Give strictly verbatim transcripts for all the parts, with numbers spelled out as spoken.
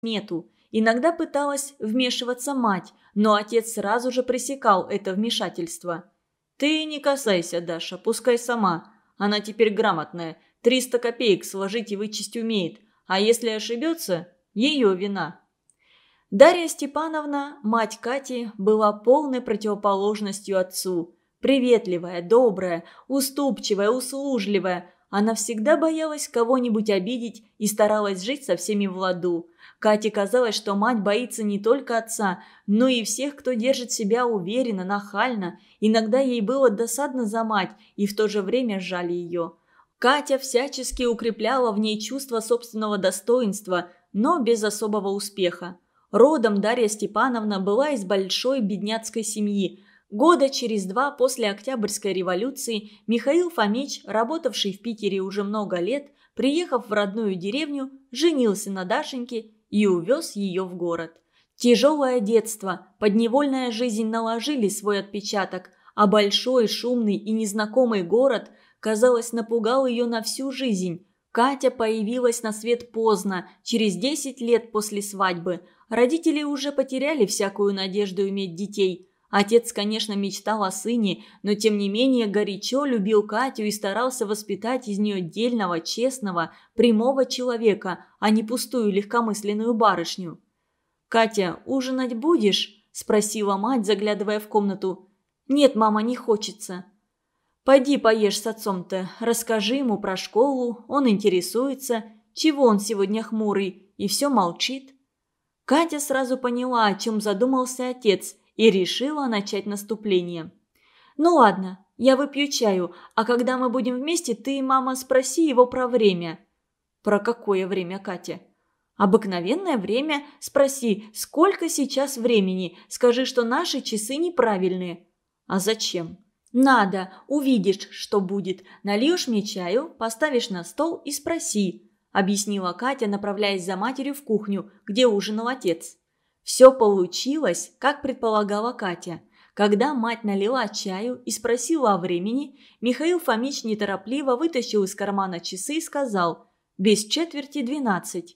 смету. Иногда пыталась вмешиваться мать, но отец сразу же пресекал это вмешательство. «Ты не касайся, Даша, пускай сама. Она теперь грамотная, триста копеек сложить и вычесть умеет, а если ошибется, ее вина». Дарья Степановна, мать Кати, была полной противоположностью отцу. Приветливая, добрая, уступчивая, услужливая. Она всегда боялась кого-нибудь обидеть и старалась жить со всеми в ладу. Кате казалось, что мать боится не только отца, но и всех, кто держит себя уверенно, нахально. Иногда ей было досадно за мать, и в то же время жаль ее. Катя всячески укрепляла в ней чувство собственного достоинства, но без особого успеха. Родом Дарья Степановна была из большой бедняцкой семьи. Года через два после Октябрьской революции Михаил Фомич, работавший в Питере уже много лет, приехав в родную деревню, женился на Дашеньке и увез ее в город. Тяжелое детство, подневольная жизнь наложили свой отпечаток, а большой, шумный и незнакомый город, казалось, напугал ее на всю жизнь. Катя появилась на свет поздно, через десять лет после свадьбы. Родители уже потеряли всякую надежду иметь детей. Отец, конечно, мечтал о сыне, но тем не менее горячо любил Катю и старался воспитать из нее дельного, честного, прямого человека, а не пустую легкомысленную барышню. «Катя, ужинать будешь?» – спросила мать, заглядывая в комнату. «Нет, мама, не хочется». «Пойди поешь с отцом-то, расскажи ему про школу, он интересуется, чего он сегодня хмурый и все молчит». Катя сразу поняла, о чем задумался отец, и решила начать наступление. «Ну ладно, я выпью чаю, а когда мы будем вместе, ты, мама, спроси его про время». «Про какое время, Катя?» «Обыкновенное время. Спроси, сколько сейчас времени, скажи, что наши часы неправильные». «А зачем?» «Надо, увидишь, что будет. Нальешь мне чаю, поставишь на стол и спроси», – объяснила Катя, направляясь за матерью в кухню, где ужинал отец. Все получилось, как предполагала Катя. Когда мать налила чаю и спросила о времени, Михаил Фомич неторопливо вытащил из кармана часы и сказал «без четверти двенадцать».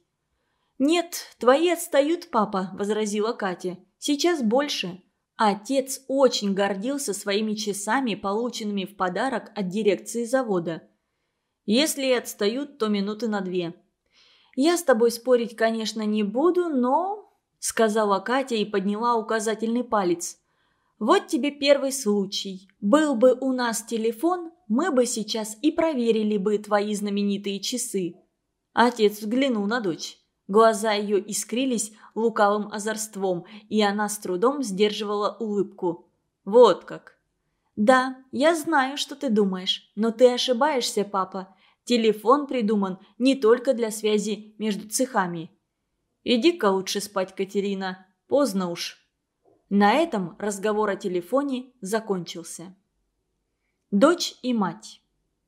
«Нет, твои отстают, папа», – возразила Катя. «Сейчас больше». Отец очень гордился своими часами, полученными в подарок от дирекции завода. «Если и отстают, то минуты на две». «Я с тобой спорить, конечно, не буду, но...» – сказала Катя и подняла указательный палец. «Вот тебе первый случай. Был бы у нас телефон, мы бы сейчас и проверили бы твои знаменитые часы». Отец взглянул на дочь. Глаза ее искрились лукавым озорством, и она с трудом сдерживала улыбку. «Вот как!» «Да, я знаю, что ты думаешь, но ты ошибаешься, папа. Телефон придуман не только для связи между цехами». «Иди-ка лучше спать, Катерина, поздно уж». На этом разговор о телефоне закончился. Дочь и мать.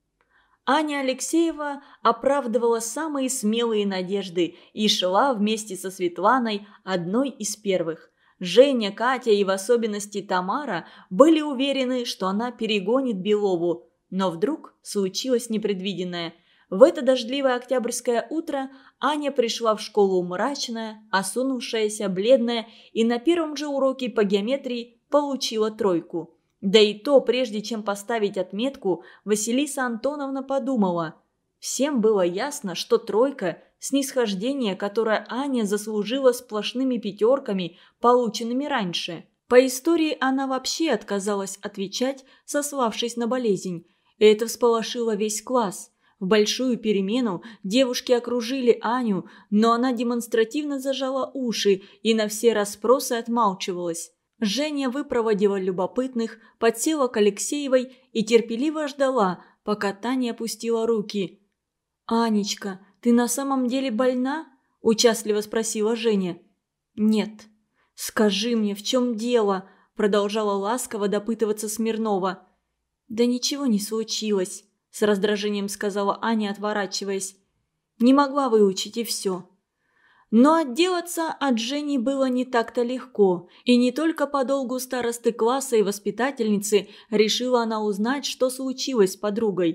Аня Алексеева оправдывала самые смелые надежды и шла вместе со Светланой одной из первых. Женя, Катя и в особенности Тамара были уверены, что она перегонит Белову. Но вдруг случилось непредвиденное. В это дождливое октябрьское утро Аня пришла в школу мрачная, осунувшаяся, бледная и на первом же уроке по геометрии получила тройку. Да и то, прежде чем поставить отметку, Василиса Антоновна подумала. Всем было ясно, что тройка – снисхождение, которое Аня заслужила сплошными пятерками, полученными раньше. По истории она вообще отказалась отвечать, сославшись на болезнь. Это всполошило весь класс. В большую перемену девушки окружили Аню, но она демонстративно зажала уши и на все расспросы отмалчивалась. Женя выпроводила любопытных, подсела к Алексеевой и терпеливо ждала, пока та не опустила руки. «Анечка, ты на самом деле больна?» – участливо спросила Женя. «Нет». «Скажи мне, в чем дело?» – продолжала ласково допытываться Смирнова. «Да ничего не случилось», – с раздражением сказала Аня, отворачиваясь. «Не могла выучить, и все». Но отделаться от Жени было не так-то легко, и не только по долгу старосты класса и воспитательницы решила она узнать, что случилось с подругой.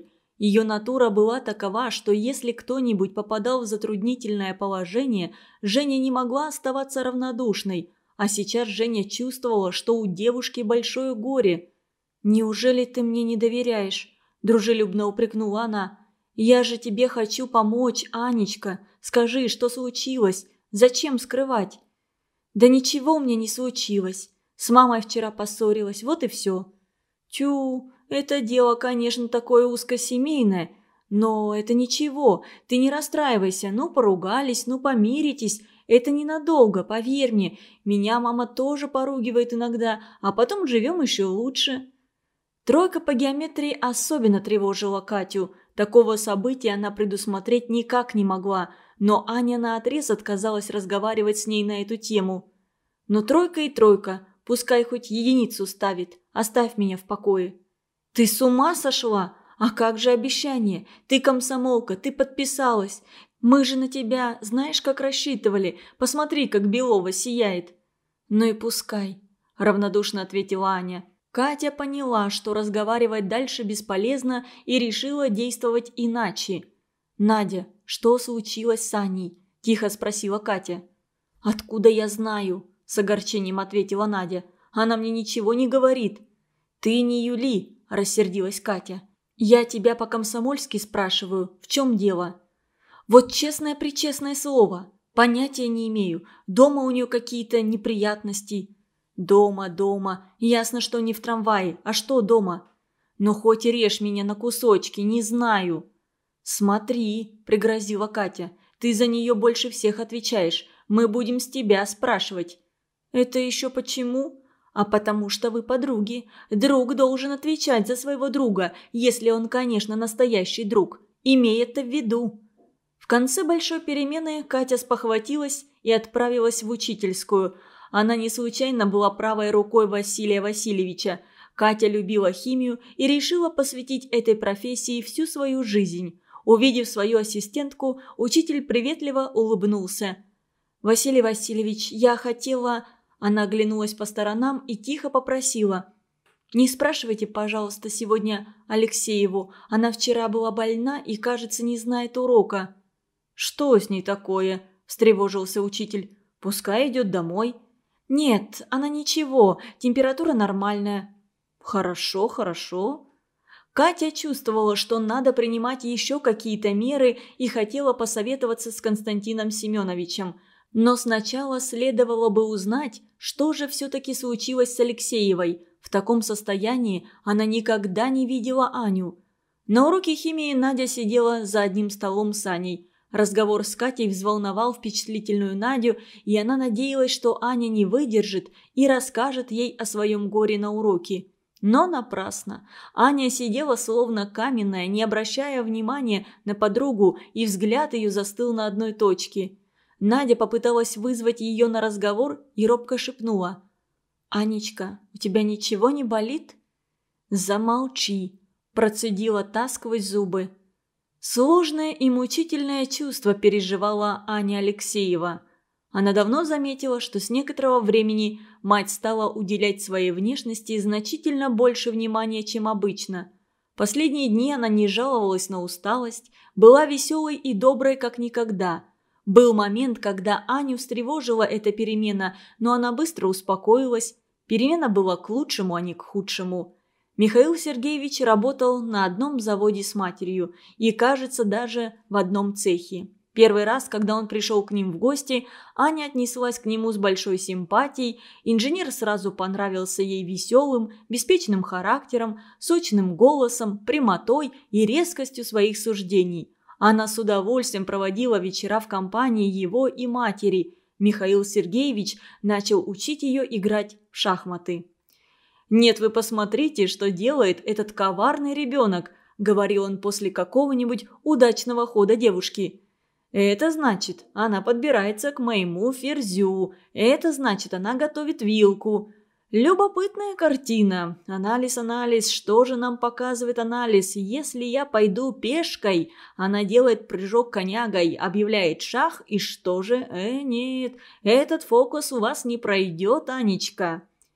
Ее натура была такова, что если кто-нибудь попадал в затруднительное положение, Женя не могла оставаться равнодушной. А сейчас Женя чувствовала, что у девушки большое горе. «Неужели ты мне не доверяешь?» – дружелюбно упрекнула она. «Я же тебе хочу помочь, Анечка. Скажи, что случилось? Зачем скрывать?» «Да ничего мне не случилось. С мамой вчера поссорилась, вот и все». «Тю, это дело, конечно, такое узкосемейное. Но это ничего, ты не расстраивайся. Ну, поругались, ну, помиритесь. Это ненадолго, поверь мне. Меня мама тоже поругивает иногда, а потом живем еще лучше». Тройка по геометрии особенно тревожила Катю. Такого события она предусмотреть никак не могла, но Аня наотрез отказалась разговаривать с ней на эту тему. «Но тройка и тройка, пускай хоть единицу ставит, оставь меня в покое». «Ты с ума сошла? А как же обещание? Ты комсомолка, ты подписалась. Мы же на тебя, знаешь, как рассчитывали. Посмотри, как Белова сияет». «Ну и пускай», – равнодушно ответила Аня. Катя поняла, что разговаривать дальше бесполезно, и решила действовать иначе. «Надя, что случилось с Аней?» – тихо спросила Катя. «Откуда я знаю?» – с огорчением ответила Надя. «Она мне ничего не говорит». «Ты не юли», – рассердилась Катя. «Я тебя по-комсомольски спрашиваю, в чем дело?» «Вот честное-пречестное слово. Понятия не имею. Дома у нее какие-то неприятности». «Дома, дома. Ясно, что не в трамвае. А что дома?» «Ну хоть режь меня на кусочки, не знаю». «Смотри», – пригрозила Катя, – «ты за нее больше всех отвечаешь. Мы будем с тебя спрашивать». «Это еще почему?» «А потому что вы подруги. Друг должен отвечать за своего друга, если он, конечно, настоящий друг. Имей это в виду». В конце большой перемены Катя спохватилась и отправилась в учительскую. Она не случайно была правой рукой Василия Васильевича. Катя любила химию и решила посвятить этой профессии всю свою жизнь. Увидев свою ассистентку, учитель приветливо улыбнулся. «Василий Васильевич, я хотела...» Она оглянулась по сторонам и тихо попросила. «Не спрашивайте, пожалуйста, сегодня Алексееву. Она вчера была больна и, кажется, не знает урока». «Что с ней такое?» – встревожился учитель. «Пускай идет домой». «Нет, она ничего, температура нормальная». «Хорошо, хорошо». Катя чувствовала, что надо принимать еще какие-то меры и хотела посоветоваться с Константином Семеновичем. Но сначала следовало бы узнать, что же все-таки случилось с Алексеевой. В таком состоянии она никогда не видела Аню. На уроке химии Надя сидела за одним столом с Аней. Разговор с Катей взволновал впечатлительную Надю, и она надеялась, что Аня не выдержит и расскажет ей о своем горе на уроке. Но напрасно. Аня сидела словно каменная, не обращая внимания на подругу, и взгляд ее застыл на одной точке. Надя попыталась вызвать ее на разговор и робко шепнула. «Анечка, у тебя ничего не болит?» «Замолчи», – процедила та сквозь зубы. Сложное и мучительное чувство переживала Аня Алексеева. Она давно заметила, что с некоторого времени мать стала уделять своей внешности значительно больше внимания, чем обычно. Последние дни она не жаловалась на усталость, была веселой и доброй, как никогда. Был момент, когда Аню встревожила эта перемена, но она быстро успокоилась. Перемена была к лучшему, а не к худшему. Михаил Сергеевич работал на одном заводе с матерью и, кажется, даже в одном цехе. Первый раз, когда он пришел к ним в гости, Аня отнеслась к нему с большой симпатией. Инженер сразу понравился ей веселым, беспечным характером, сочным голосом, прямотой и резкостью своих суждений. Она с удовольствием проводила вечера в компании его и матери. Михаил Сергеевич начал учить ее играть в шахматы. «Нет, вы посмотрите, что делает этот коварный ребенок», – говорил он после какого-нибудь удачного хода девушки. «Это значит, она подбирается к моему ферзю. Это значит, она готовит вилку. Любопытная картина. Анализ, анализ. Что же нам показывает анализ? Если я пойду пешкой, она делает прыжок конягой, объявляет шах, и что же? Э, нет, этот фокус у вас не пройдет, Анечка».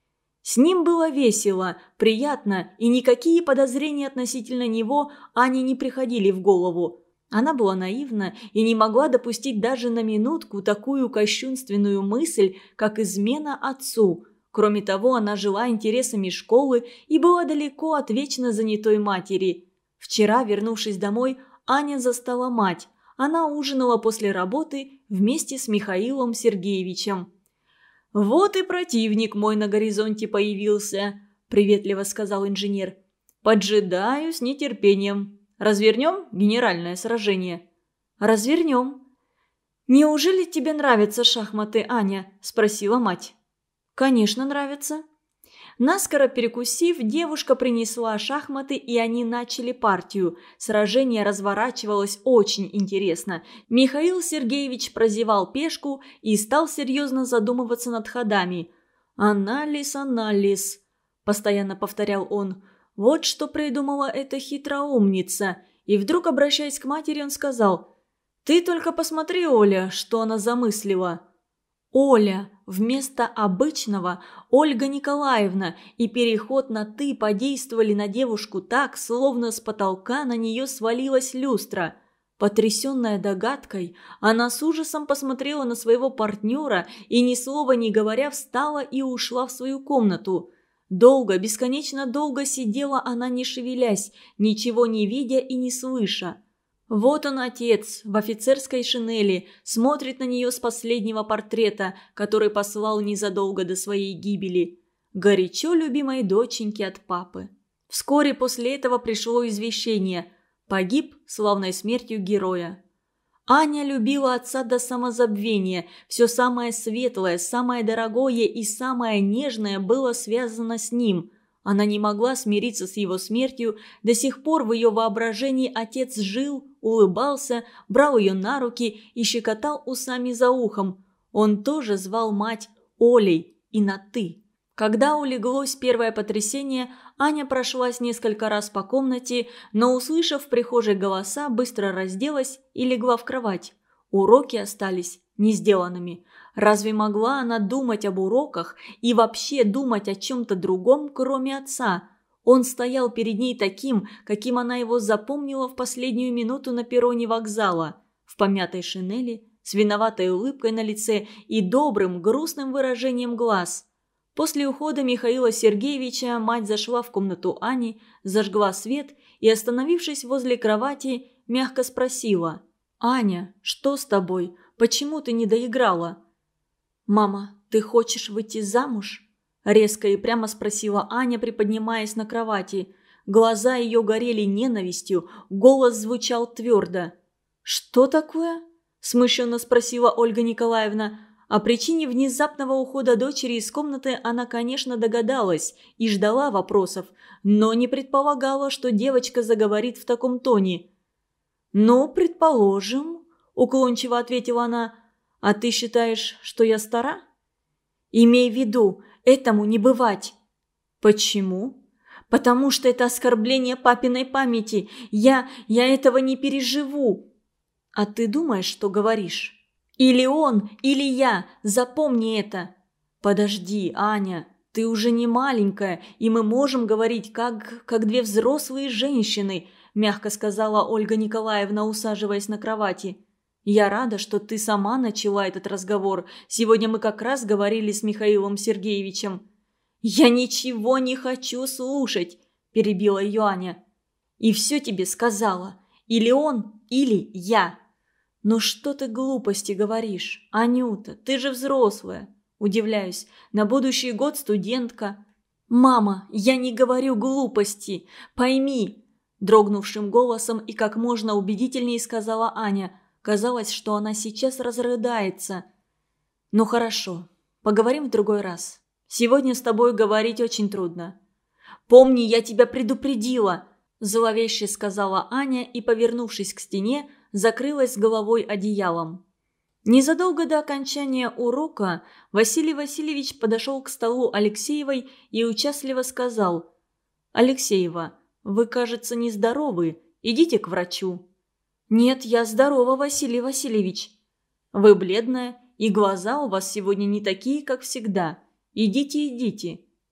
С ним было весело, приятно, и никакие подозрения относительно него Ане не приходили в голову. Она была наивна и не могла допустить даже на минутку такую кощунственную мысль, как измена отцу. Кроме того, она жила интересами школы и была далеко от вечно занятой матери. Вчера, вернувшись домой, Аня застала мать. Она ужинала после работы вместе с Михаилом Сергеевичем. «Вот и противник мой на горизонте появился», – приветливо сказал инженер. «Поджидаю с нетерпением. Развернем генеральное сражение?» «Развернем». «Неужели тебе нравятся шахматы, Аня?» – спросила мать. «Конечно, нравятся». Наскоро перекусив, девушка принесла шахматы, и они начали партию. Сражение разворачивалось очень интересно. Михаил Сергеевич прозевал пешку и стал серьезно задумываться над ходами. «Анализ, анализ», – постоянно повторял он. «Вот что придумала эта хитроумница». И вдруг, обращаясь к матери, он сказал: «Ты только посмотри, Оля, что она замыслила». Оля вместо обычного Ольга Николаевна, и переход на «ты» подействовали на девушку так, словно с потолка на нее свалилась люстра. Потрясенная догадкой, она с ужасом посмотрела на своего партнера и, ни слова не говоря, встала и ушла в свою комнату. Долго, бесконечно долго сидела она, не шевелясь, ничего не видя и не слыша. Вот он, отец, в офицерской шинели, смотрит на нее с последнего портрета, который послал незадолго до своей гибели. Горячо любимой доченьки от папы. Вскоре после этого пришло извещение: погиб славной смертью героя. Аня любила отца до самозабвения. Все самое светлое, самое дорогое и самое нежное было связано с ним. Она не могла смириться с его смертью. До сих пор в ее воображении отец жил, улыбался, брал ее на руки и щекотал усами за ухом. Он тоже звал мать Олей и на «ты». Когда улеглось первое потрясение, Аня прошлась несколько раз по комнате, но, услышав в прихожей голоса, быстро разделась и легла в кровать. Уроки остались не сделанными. Разве могла она думать об уроках и вообще думать о чем-то другом, кроме отца? Он стоял перед ней таким, каким она его запомнила в последнюю минуту на перроне вокзала, в помятой шинели, с виноватой улыбкой на лице и добрым, грустным выражением глаз. После ухода Михаила Сергеевича мать зашла в комнату Ани, зажгла свет и, остановившись возле кровати, мягко спросила: «Аня, что с тобой? Почему ты не доиграла?» «Мама, ты хочешь выйти замуж?» – резко и прямо спросила Аня, приподнимаясь на кровати. Глаза ее горели ненавистью, голос звучал твердо. «Что такое?» – смущенно спросила Ольга Николаевна. О причине внезапного ухода дочери из комнаты она, конечно, догадалась и ждала вопросов, но не предполагала, что девочка заговорит в таком тоне. «Ну, предположим», – уклончиво ответила она. «А ты считаешь, что я стара?» «Имей в виду, этому не бывать». «Почему?» «Потому что это оскорбление папиной памяти. Я... я этого не переживу». «А ты думаешь, что говоришь?» «Или он, или я. Запомни это». «Подожди, Аня, ты уже не маленькая, и мы можем говорить, как, как две взрослые женщины», мягко сказала Ольга Николаевна, усаживаясь на кровати. «Я рада, что ты сама начала этот разговор. Сегодня мы как раз говорили с Михаилом Сергеевичем». «Я ничего не хочу слушать», – перебила ее Аня. «И все тебе сказала. Или он, или я». «Ну что ты глупости говоришь, Анюта, ты же взрослая». Удивляюсь, на будущий год студентка. «Мама, я не говорю глупости, пойми», – дрогнувшим голосом и как можно убедительнее сказала Аня. Казалось, что она сейчас разрыдается. «Ну хорошо, поговорим в другой раз. Сегодня с тобой говорить очень трудно». «Помни, я тебя предупредила», – зловеще сказала Аня и, повернувшись к стене, закрылась головой одеялом. Незадолго до окончания урока Василий Васильевич подошел к столу Алексеевой и участливо сказал: «Алексеева, вы, кажется, нездоровы. Идите к врачу». «Нет, я здорова, Василий Васильевич». «Вы бледная, и глаза у вас сегодня не такие, как всегда. Идите, идите».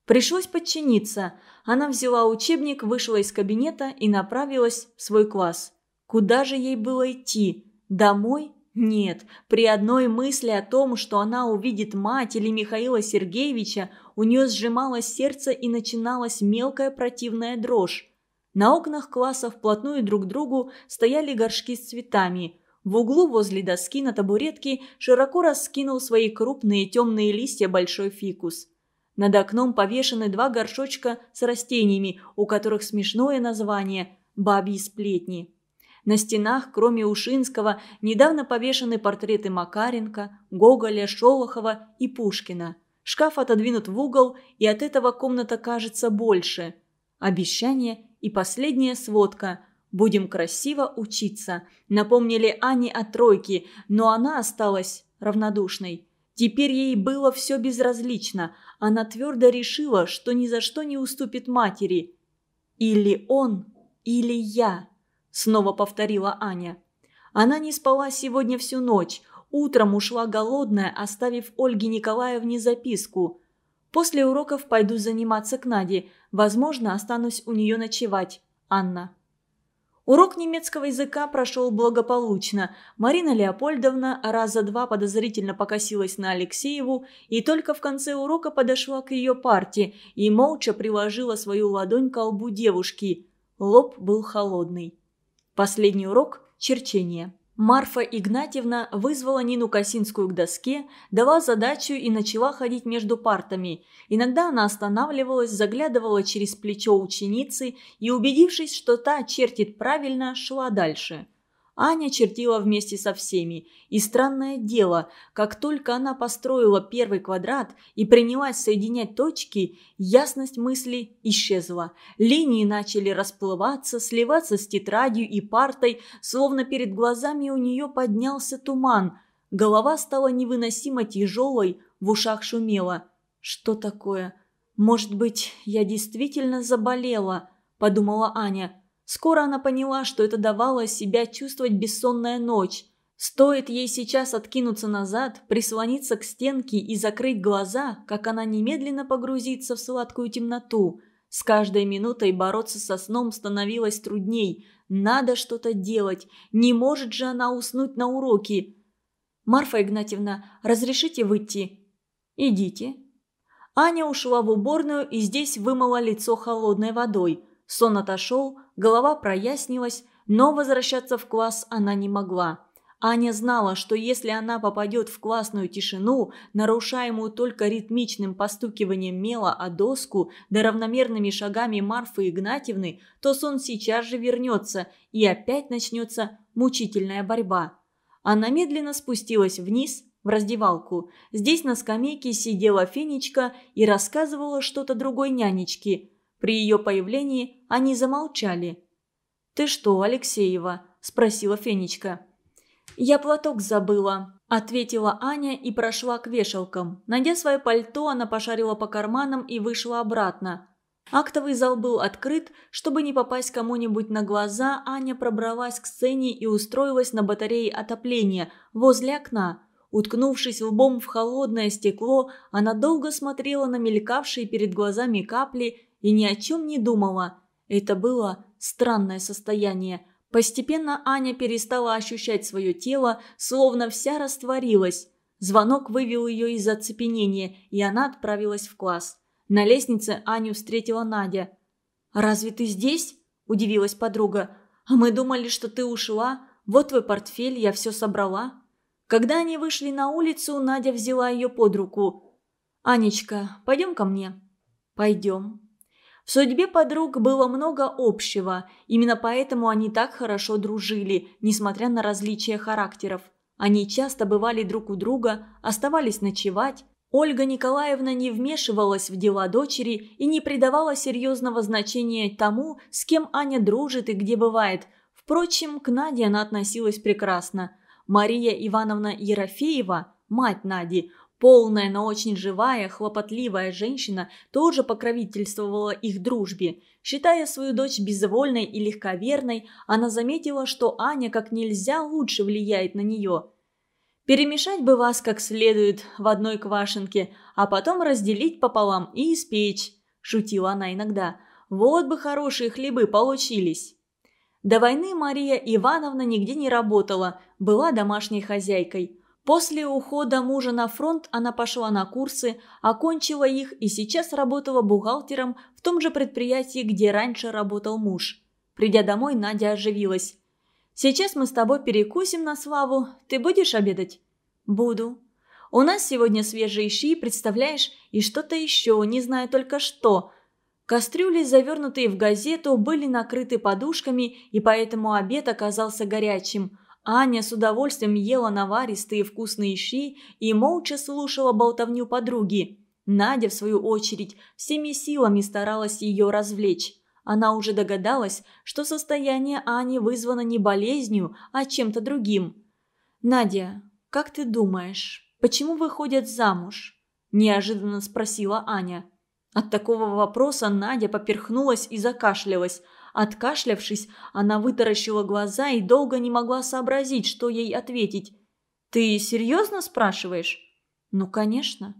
Пришлось подчиниться. Она взяла учебник, вышла из кабинета и направилась в свой класс. Куда же ей было идти? Домой? Нет. При одной мысли о том, что она увидит мать или Михаила Сергеевича, у нее сжималось сердце и начиналась мелкая противная дрожь. На окнах класса вплотную друг к другу стояли горшки с цветами. В углу возле доски на табуретке широко раскинул свои крупные темные листья большой фикус. Над окном повешены два горшочка с растениями, у которых смешное название «Бабьи сплетни». На стенах, кроме Ушинского, недавно повешены портреты Макаренко, Гоголя, Шолохова и Пушкина. Шкаф отодвинут в угол, и от этого комната кажется больше. Обещание и последняя сводка. «Будем красиво учиться», напомнили Ане о тройке, но она осталась равнодушной. Теперь ей было все безразлично. Она твердо решила, что ни за что не уступит матери. «Или он, или я», – снова повторила Аня. Она не спала сегодня всю ночь. Утром ушла голодная, оставив Ольге Николаевне записку. «После уроков пойду заниматься к Наде. Возможно, останусь у нее ночевать. Анна». Урок немецкого языка прошел благополучно. Марина Леопольдовна раза два подозрительно покосилась на Алексееву и только в конце урока подошла к ее парте и молча приложила свою ладонь к лбу девушки. Лоб был холодный. Последний урок – черчение. Марфа Игнатьевна вызвала Нину Косинскую к доске, дала задачу и начала ходить между партами. Иногда она останавливалась, заглядывала через плечо ученицы и, убедившись, что та чертит правильно, шла дальше. Аня чертила вместе со всеми. И странное дело, как только она построила первый квадрат и принялась соединять точки, ясность мысли исчезла. Линии начали расплываться, сливаться с тетрадью и партой, словно перед глазами у нее поднялся туман. Голова стала невыносимо тяжелой, в ушах шумело. «Что такое? Может быть, я действительно заболела?» – подумала Аня. Скоро она поняла, что это давало себя чувствовать бессонная ночь. Стоит ей сейчас откинуться назад, прислониться к стенке и закрыть глаза, как она немедленно погрузится в сладкую темноту. С каждой минутой бороться со сном становилось трудней. Надо что-то делать. Не может же она уснуть на уроке. «Марфа Игнатьевна, разрешите выйти?» «Идите». Аня ушла в уборную и здесь вымыла лицо холодной водой. Сон отошел, голова прояснилась, но возвращаться в класс она не могла. Аня знала, что если она попадет в классную тишину, нарушаемую только ритмичным постукиванием мела о доску да равномерными шагами Марфы Игнатьевны, то сон сейчас же вернется, и опять начнется мучительная борьба. Она медленно спустилась вниз, в раздевалку. Здесь на скамейке сидела Фенечка и рассказывала что-то другой нянечке. При ее появлении они замолчали. «Ты что, Алексеева?» – спросила Фенечка. «Я платок забыла», – ответила Аня и прошла к вешалкам. Найдя свое пальто, она пошарила по карманам и вышла обратно. Актовый зал был открыт. Чтобы не попасть кому-нибудь на глаза, Аня пробралась к сцене и устроилась на батарее отопления возле окна. Уткнувшись лбом в холодное стекло, она долго смотрела на мелькавшие перед глазами капли и ни о чем не думала. Это было странное состояние. Постепенно Аня перестала ощущать свое тело, словно вся растворилась. Звонок вывел ее из оцепенения, и она отправилась в класс. На лестнице Аню встретила Надя. «Разве ты здесь?» – удивилась подруга. «А мы думали, что ты ушла. Вот твой портфель, я все собрала». Когда они вышли на улицу, Надя взяла ее под руку. «Анечка, пойдем ко мне?» «Пойдем». В судьбе подруг было много общего, именно поэтому они так хорошо дружили, несмотря на различия характеров. Они часто бывали друг у друга, оставались ночевать. Ольга Николаевна не вмешивалась в дела дочери и не придавала серьезного значения тому, с кем Аня дружит и где бывает. Впрочем, к Наде она относилась прекрасно. Мария Ивановна Ерофеева, мать Нади, полная, но очень живая, хлопотливая женщина, тоже покровительствовала их дружбе. Считая свою дочь безвольной и легковерной, она заметила, что Аня как нельзя лучше влияет на нее. Перемешать бы вас как следует в одной квашенке, а потом разделить пополам и испечь», – шутила она иногда. «Вот бы хорошие хлебы получились». До войны Мария Ивановна нигде не работала, была домашней хозяйкой. После ухода мужа на фронт она пошла на курсы, окончила их и сейчас работала бухгалтером в том же предприятии, где раньше работал муж. Придя домой, Надя оживилась. «Сейчас мы с тобой перекусим на славу. Ты будешь обедать?» «Буду. У нас сегодня свежие щи, представляешь, и что-то еще, не знаю только что». Кастрюли, завернутые в газету, были накрыты подушками, и поэтому обед оказался горячим. Аня с удовольствием ела наваристые вкусные щи и молча слушала болтовню подруги. Надя, в свою очередь, всеми силами старалась ее развлечь. Она уже догадалась, что состояние Ани вызвано не болезнью, а чем-то другим. «Надя, как ты думаешь, почему выходят замуж?» – неожиданно спросила Аня. От такого вопроса Надя поперхнулась и закашлялась. Откашлявшись, она вытаращила глаза и долго не могла сообразить, что ей ответить. «Ты серьезно спрашиваешь?» «Ну, конечно».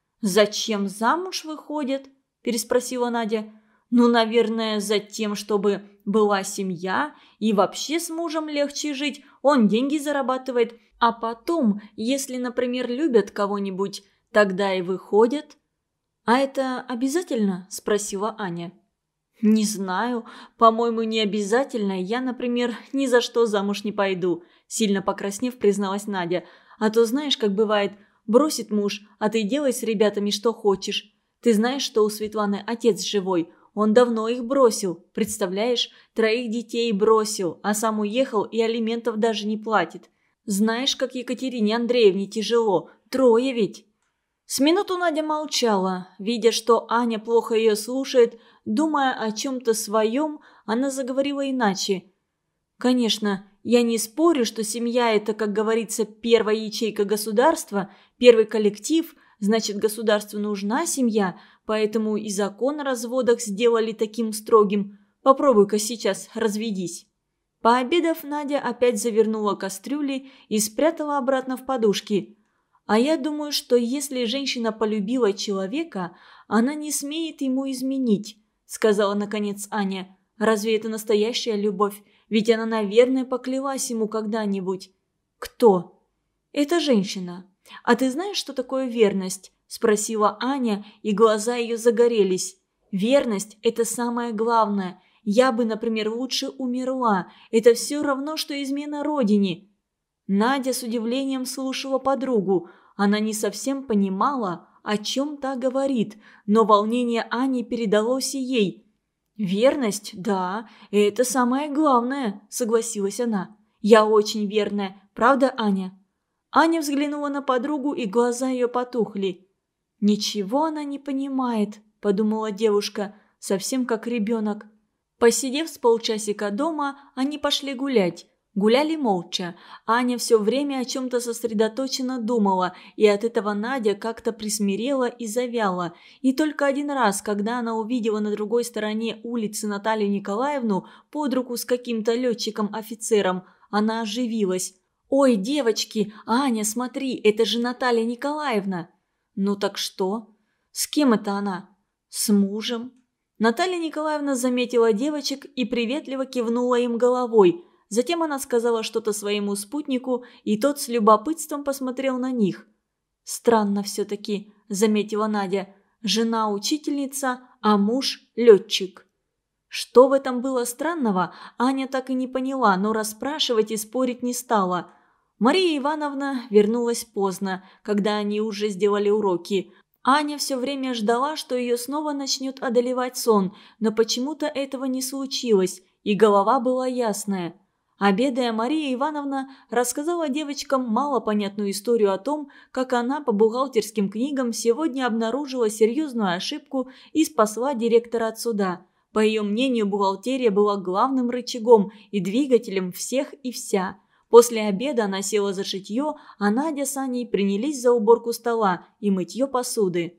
«Зачем замуж выходят?» – переспросила Надя. «Ну, наверное, за тем, чтобы была семья и вообще с мужем легче жить, он деньги зарабатывает. А потом, если, например, любят кого-нибудь, тогда и выходят». «А это обязательно?» – спросила Аня. «Не знаю. По-моему, не обязательно. Я, например, ни за что замуж не пойду», – сильно покраснев, призналась Надя. «А то знаешь, как бывает, бросит муж, а ты делай с ребятами что хочешь. Ты знаешь, что у Светланы отец живой? Он давно их бросил. Представляешь, троих детей бросил, а сам уехал и алиментов даже не платит. Знаешь, как Екатерине Андреевне тяжело. Трое ведь». С минуту Надя молчала. Видя, что Аня плохо ее слушает, думая о чем-то своем, она заговорила иначе. «Конечно, я не спорю, что семья – это, как говорится, первая ячейка государства, первый коллектив, значит, государству нужна семья, поэтому и закон о разводах сделали таким строгим. Попробуй-ка сейчас разведись». Пообедав, Надя опять завернула кастрюли и спрятала обратно в подушки. «А я думаю, что если женщина полюбила человека, она не смеет ему изменить», – сказала наконец Аня. «Разве это настоящая любовь? Ведь она, наверное, поклялась ему когда-нибудь». «Кто?» «Это женщина. А ты знаешь, что такое верность?» – спросила Аня, и глаза ее загорелись. «Верность – это самое главное. Я бы, например, лучше умерла. Это все равно, что измена родине». Надя с удивлением слушала подругу. Она не совсем понимала, о чем та говорит, но волнение Ани передалось и ей. «Верность, да, это самое главное», – согласилась она. «Я очень верная, правда, Аня?» Аня взглянула на подругу, и глаза ее потухли. «Ничего она не понимает», – подумала девушка, совсем как ребенок. Посидев с полчасика дома, они пошли гулять. Гуляли молча. Аня все время о чем-то сосредоточенно думала, и от этого Надя как-то присмирела и завяла. И только один раз, когда она увидела на другой стороне улицы Наталью Николаевну под руку с каким-то летчиком-офицером, она оживилась. «Ой, девочки, Аня, смотри, это же Наталья Николаевна!» «Ну так что? С кем это она?» «С мужем». Наталья Николаевна заметила девочек и приветливо кивнула им головой. Затем она сказала что-то своему спутнику, и тот с любопытством посмотрел на них. «Странно все-таки», – заметила Надя. «Жена учительница, а муж летчик». Что в этом было странного, Аня так и не поняла, но расспрашивать и спорить не стала. Мария Ивановна вернулась поздно, когда они уже сделали уроки. Аня все время ждала, что ее снова начнет одолевать сон, но почему-то этого не случилось, и голова была ясная. Обедая, Мария Ивановна рассказала девочкам малопонятную историю о том, как она по бухгалтерским книгам сегодня обнаружила серьезную ошибку и спасла директора от суда. По ее мнению, бухгалтерия была главным рычагом и двигателем всех и вся. После обеда она села за шитье, а Надя с Аней принялись за уборку стола и мытье посуды.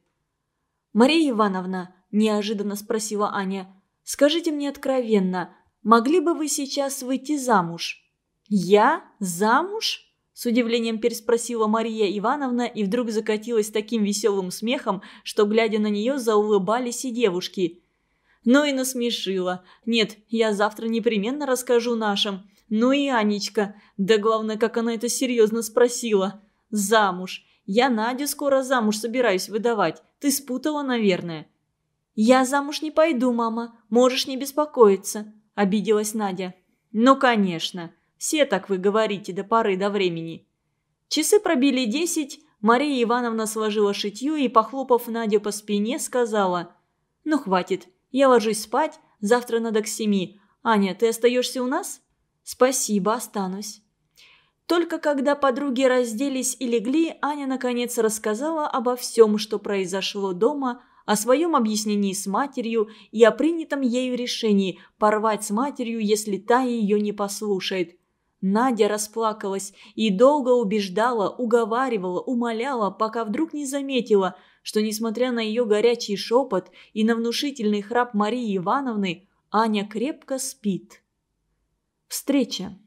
«Мария Ивановна», – неожиданно спросила Аня, – «скажите мне откровенно, могли бы вы сейчас выйти замуж?» «Я? Замуж?» – С удивлением переспросила Мария Ивановна и вдруг закатилась таким веселым смехом, что, глядя на нее, заулыбались и девушки. Ну и насмешила. Нет, я завтра непременно расскажу нашим. Ну и Анечка. Да главное, как она это серьезно спросила. Замуж. Я Надю скоро замуж собираюсь выдавать. Ты спутала, наверное. Я замуж не пойду, мама. Можешь не беспокоиться. Обиделась Надя. Ну, конечно. Все так вы говорите до поры до времени. Часы пробили десять. Мария Ивановна сложила шитье и, похлопав Надю по спине, сказала: «Ну, хватит. Я ложусь спать. Завтра надо к семи. Аня, ты остаешься у нас?» «Спасибо, останусь». Только когда подруги разделись и легли, Аня наконец рассказала обо всем, что произошло дома, о своем объяснении с матерью и о принятом ею решении порвать с матерью, если та ее не послушает. Надя расплакалась и долго убеждала, уговаривала, умоляла, пока вдруг не заметила, что, несмотря на ее горячий шепот и на внушительный храп Марии Ивановны, Аня крепко спит. Встреча.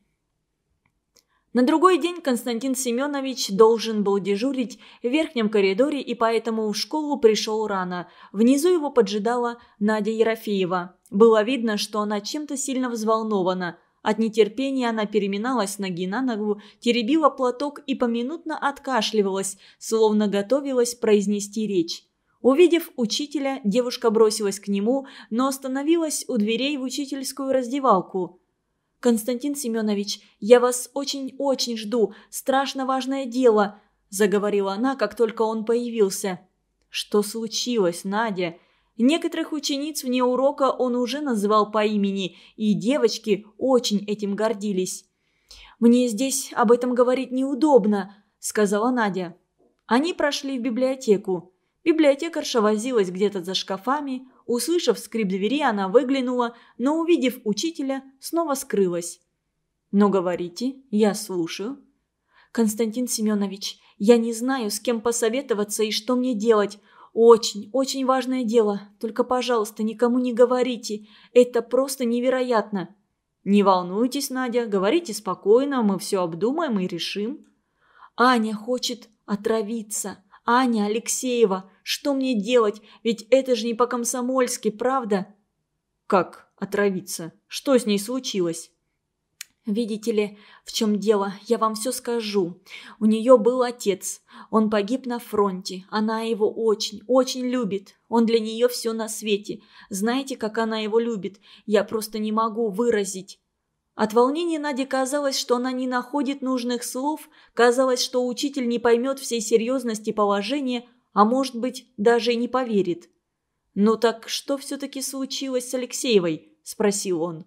На другой день Константин Семенович должен был дежурить в верхнем коридоре и поэтому в школу пришел рано. Внизу его поджидала Надя Ерофеева. Было видно, что она чем-то сильно взволнована. От нетерпения она переминалась с ноги на ногу, теребила платок и поминутно откашливалась, словно готовилась произнести речь. Увидев учителя, девушка бросилась к нему, но остановилась у дверей в учительскую раздевалку. «Константин Семенович, я вас очень-очень жду. Страшно важное дело», – заговорила она, как только он появился. «Что случилось, Надя?» Некоторых учениц вне урока он уже называл по имени, и девочки очень этим гордились. «Мне здесь об этом говорить неудобно», – сказала Надя. Они прошли в библиотеку. Библиотекарша возилась где-то за шкафами. Услышав скрип двери, она выглянула, но, увидев учителя, снова скрылась. «Ну, говорите, я слушаю». «Константин Семенович, я не знаю, с кем посоветоваться и что мне делать. Очень, очень важное дело. Только, пожалуйста, никому не говорите. Это просто невероятно». «Не волнуйтесь, Надя, говорите спокойно, мы все обдумаем и решим». «Аня хочет отравиться. Аня Алексеева. Что мне делать? Ведь это же не по-комсомольски, правда?» «Как отравиться? Что с ней случилось?» «Видите ли, в чем дело, я вам все скажу. У нее был отец. Он погиб на фронте. Она его очень, очень любит. Он для нее все на свете. Знаете, как она его любит? Я просто не могу выразить». От волнения Наде казалось, что она не находит нужных слов, казалось, что учитель не поймет всей серьезности положения, а может быть, даже и не поверит. «Ну так что все-таки случилось с Алексеевой?» – спросил он.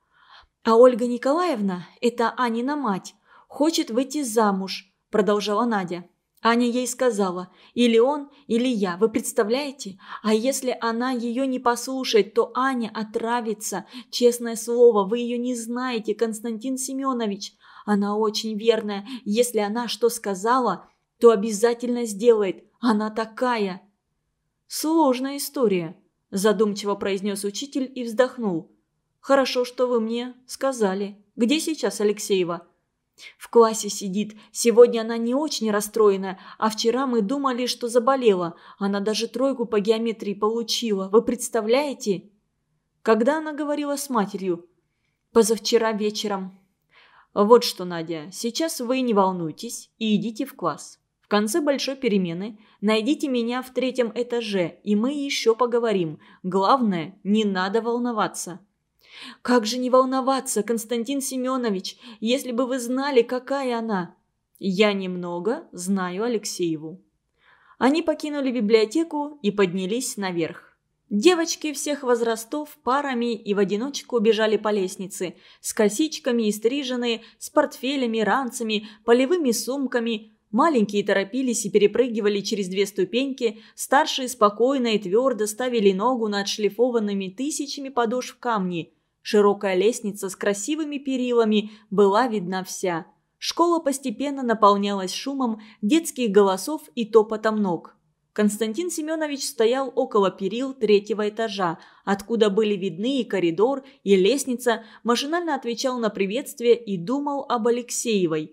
«А Ольга Николаевна, это Анина мать, хочет выйти замуж», – продолжала Надя. Аня ей сказала: «Или он, или я, вы представляете? А если она ее не послушает, то Аня отравится. Честное слово, вы ее не знаете, Константин Семенович. Она очень верная. Если она что сказала, то обязательно сделает. Она такая». «Сложная история», – задумчиво произнес учитель и вздохнул. «Хорошо, что вы мне сказали. Где сейчас Алексеева?» «В классе сидит. Сегодня она не очень расстроена, а вчера мы думали, что заболела. Она даже тройку по геометрии получила. Вы представляете?» «Когда она говорила с матерью?» «Позавчера вечером». «Вот что, Надя, сейчас вы не волнуйтесь и идите в класс. В конце большой перемены найдите меня в третьем этаже, и мы еще поговорим. Главное, не надо волноваться». «Как же не волноваться, Константин Семенович, если бы вы знали, какая она?» «Я немного знаю Алексееву». Они покинули библиотеку и поднялись наверх. Девочки всех возрастов парами и в одиночку бежали по лестнице, с косичками и стриженные, с портфелями, ранцами, полевыми сумками. Маленькие торопились и перепрыгивали через две ступеньки, старшие спокойно и твердо ставили ногу на отшлифованными тысячами подошв камни. Широкая лестница с красивыми перилами была видна вся. Школа постепенно наполнялась шумом детских голосов и топотом ног. Константин Семенович стоял около перил третьего этажа, откуда были видны и коридор, и лестница, машинально отвечал на приветствие и думал об Алексеевой.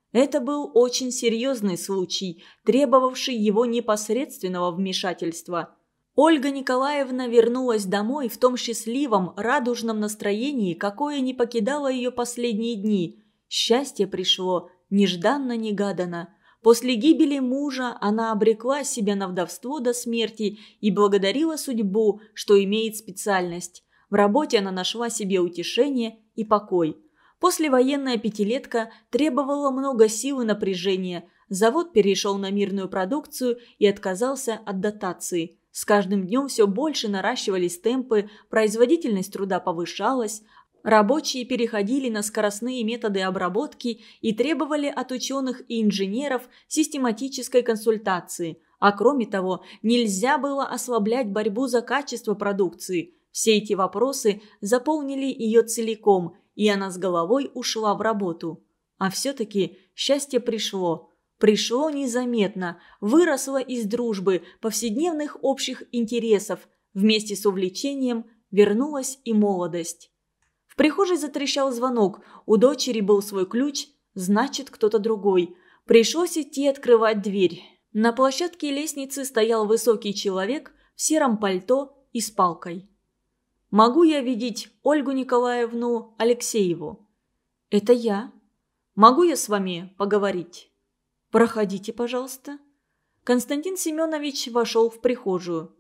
Это был очень серьезный случай, требовавший его непосредственного вмешательства. Ольга Николаевна вернулась домой в том счастливом, радужном настроении, какое не покидало ее последние дни. Счастье пришло нежданно-негаданно. После гибели мужа она обрекла себя на вдовство до смерти и благодарила судьбу, что имеет специальность. В работе она нашла себе утешение и покой. Послевоенная пятилетка требовала много сил и напряжения. Завод перешел на мирную продукцию и отказался от дотации. С каждым днем все больше наращивались темпы, производительность труда повышалась, рабочие переходили на скоростные методы обработки и требовали от ученых и инженеров систематической консультации. А кроме того, нельзя было ослаблять борьбу за качество продукции. Все эти вопросы заполнили ее целиком, и она с головой ушла в работу. А все-таки счастье пришло. Пришло незаметно, выросло из дружбы, повседневных общих интересов. Вместе с увлечением вернулась и молодость. В прихожей затрещал звонок. У дочери был свой ключ, значит, кто-то другой. Пришлось идти открывать дверь. На площадке лестницы стоял высокий человек в сером пальто и с палкой. «Могу я видеть Ольгу Николаевну Алексееву?» «Это я. Могу я с вами поговорить?» «Проходите, пожалуйста». Константин Семенович вошел в прихожую.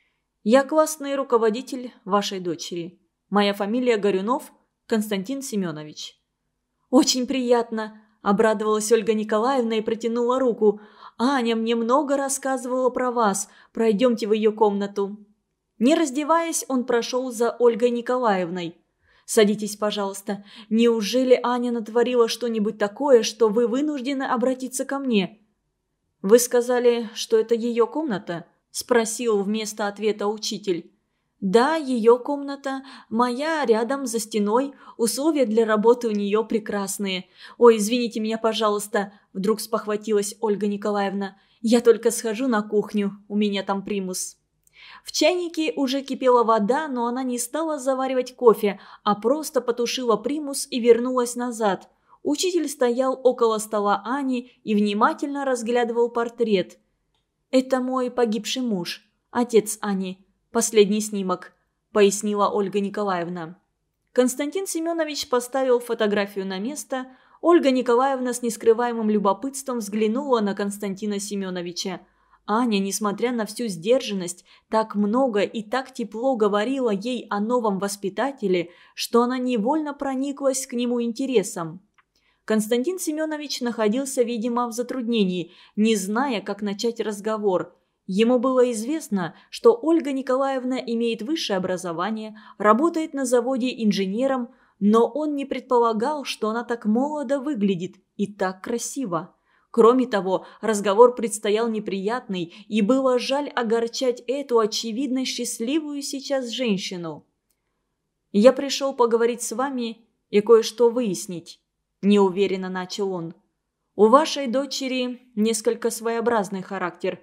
«Я классный руководитель вашей дочери. Моя фамилия Горюнов Константин Семенович». «Очень приятно», – обрадовалась Ольга Николаевна и протянула руку. «Аня мне много рассказывала про вас. Пройдемте в ее комнату». Не раздеваясь, он прошел за Ольгой Николаевной. «Садитесь, пожалуйста. Неужели Аня натворила что-нибудь такое, что вы вынуждены обратиться ко мне?» «Вы сказали, что это ее комната?» – спросил вместо ответа учитель. «Да, ее комната. Моя рядом, за стеной. Условия для работы у нее прекрасные. Ой, извините меня, пожалуйста», – вдруг спохватилась Ольга Николаевна. «Я только схожу на кухню. У меня там примус». В чайнике уже кипела вода, но она не стала заваривать кофе, а просто потушила примус и вернулась назад. Учитель стоял около стола Ани и внимательно разглядывал портрет. «Это мой погибший муж, отец Ани. Последний снимок», – пояснила Ольга Николаевна. Константин Семенович поставил фотографию на место. Ольга Николаевна с нескрываемым любопытством взглянула на Константина Семеновича. Аня, несмотря на всю сдержанность, так много и так тепло говорила ей о новом воспитателе, что она невольно прониклась к нему интересом. Константин Семенович находился, видимо, в затруднении, не зная, как начать разговор. Ему было известно, что Ольга Николаевна имеет высшее образование, работает на заводе инженером, но он не предполагал, что она так молодо выглядит и так красиво. Кроме того, разговор предстоял неприятный, и было жаль огорчать эту очевидно счастливую сейчас женщину. «Я пришел поговорить с вами и кое-что выяснить», – неуверенно начал он. «У вашей дочери несколько своеобразный характер».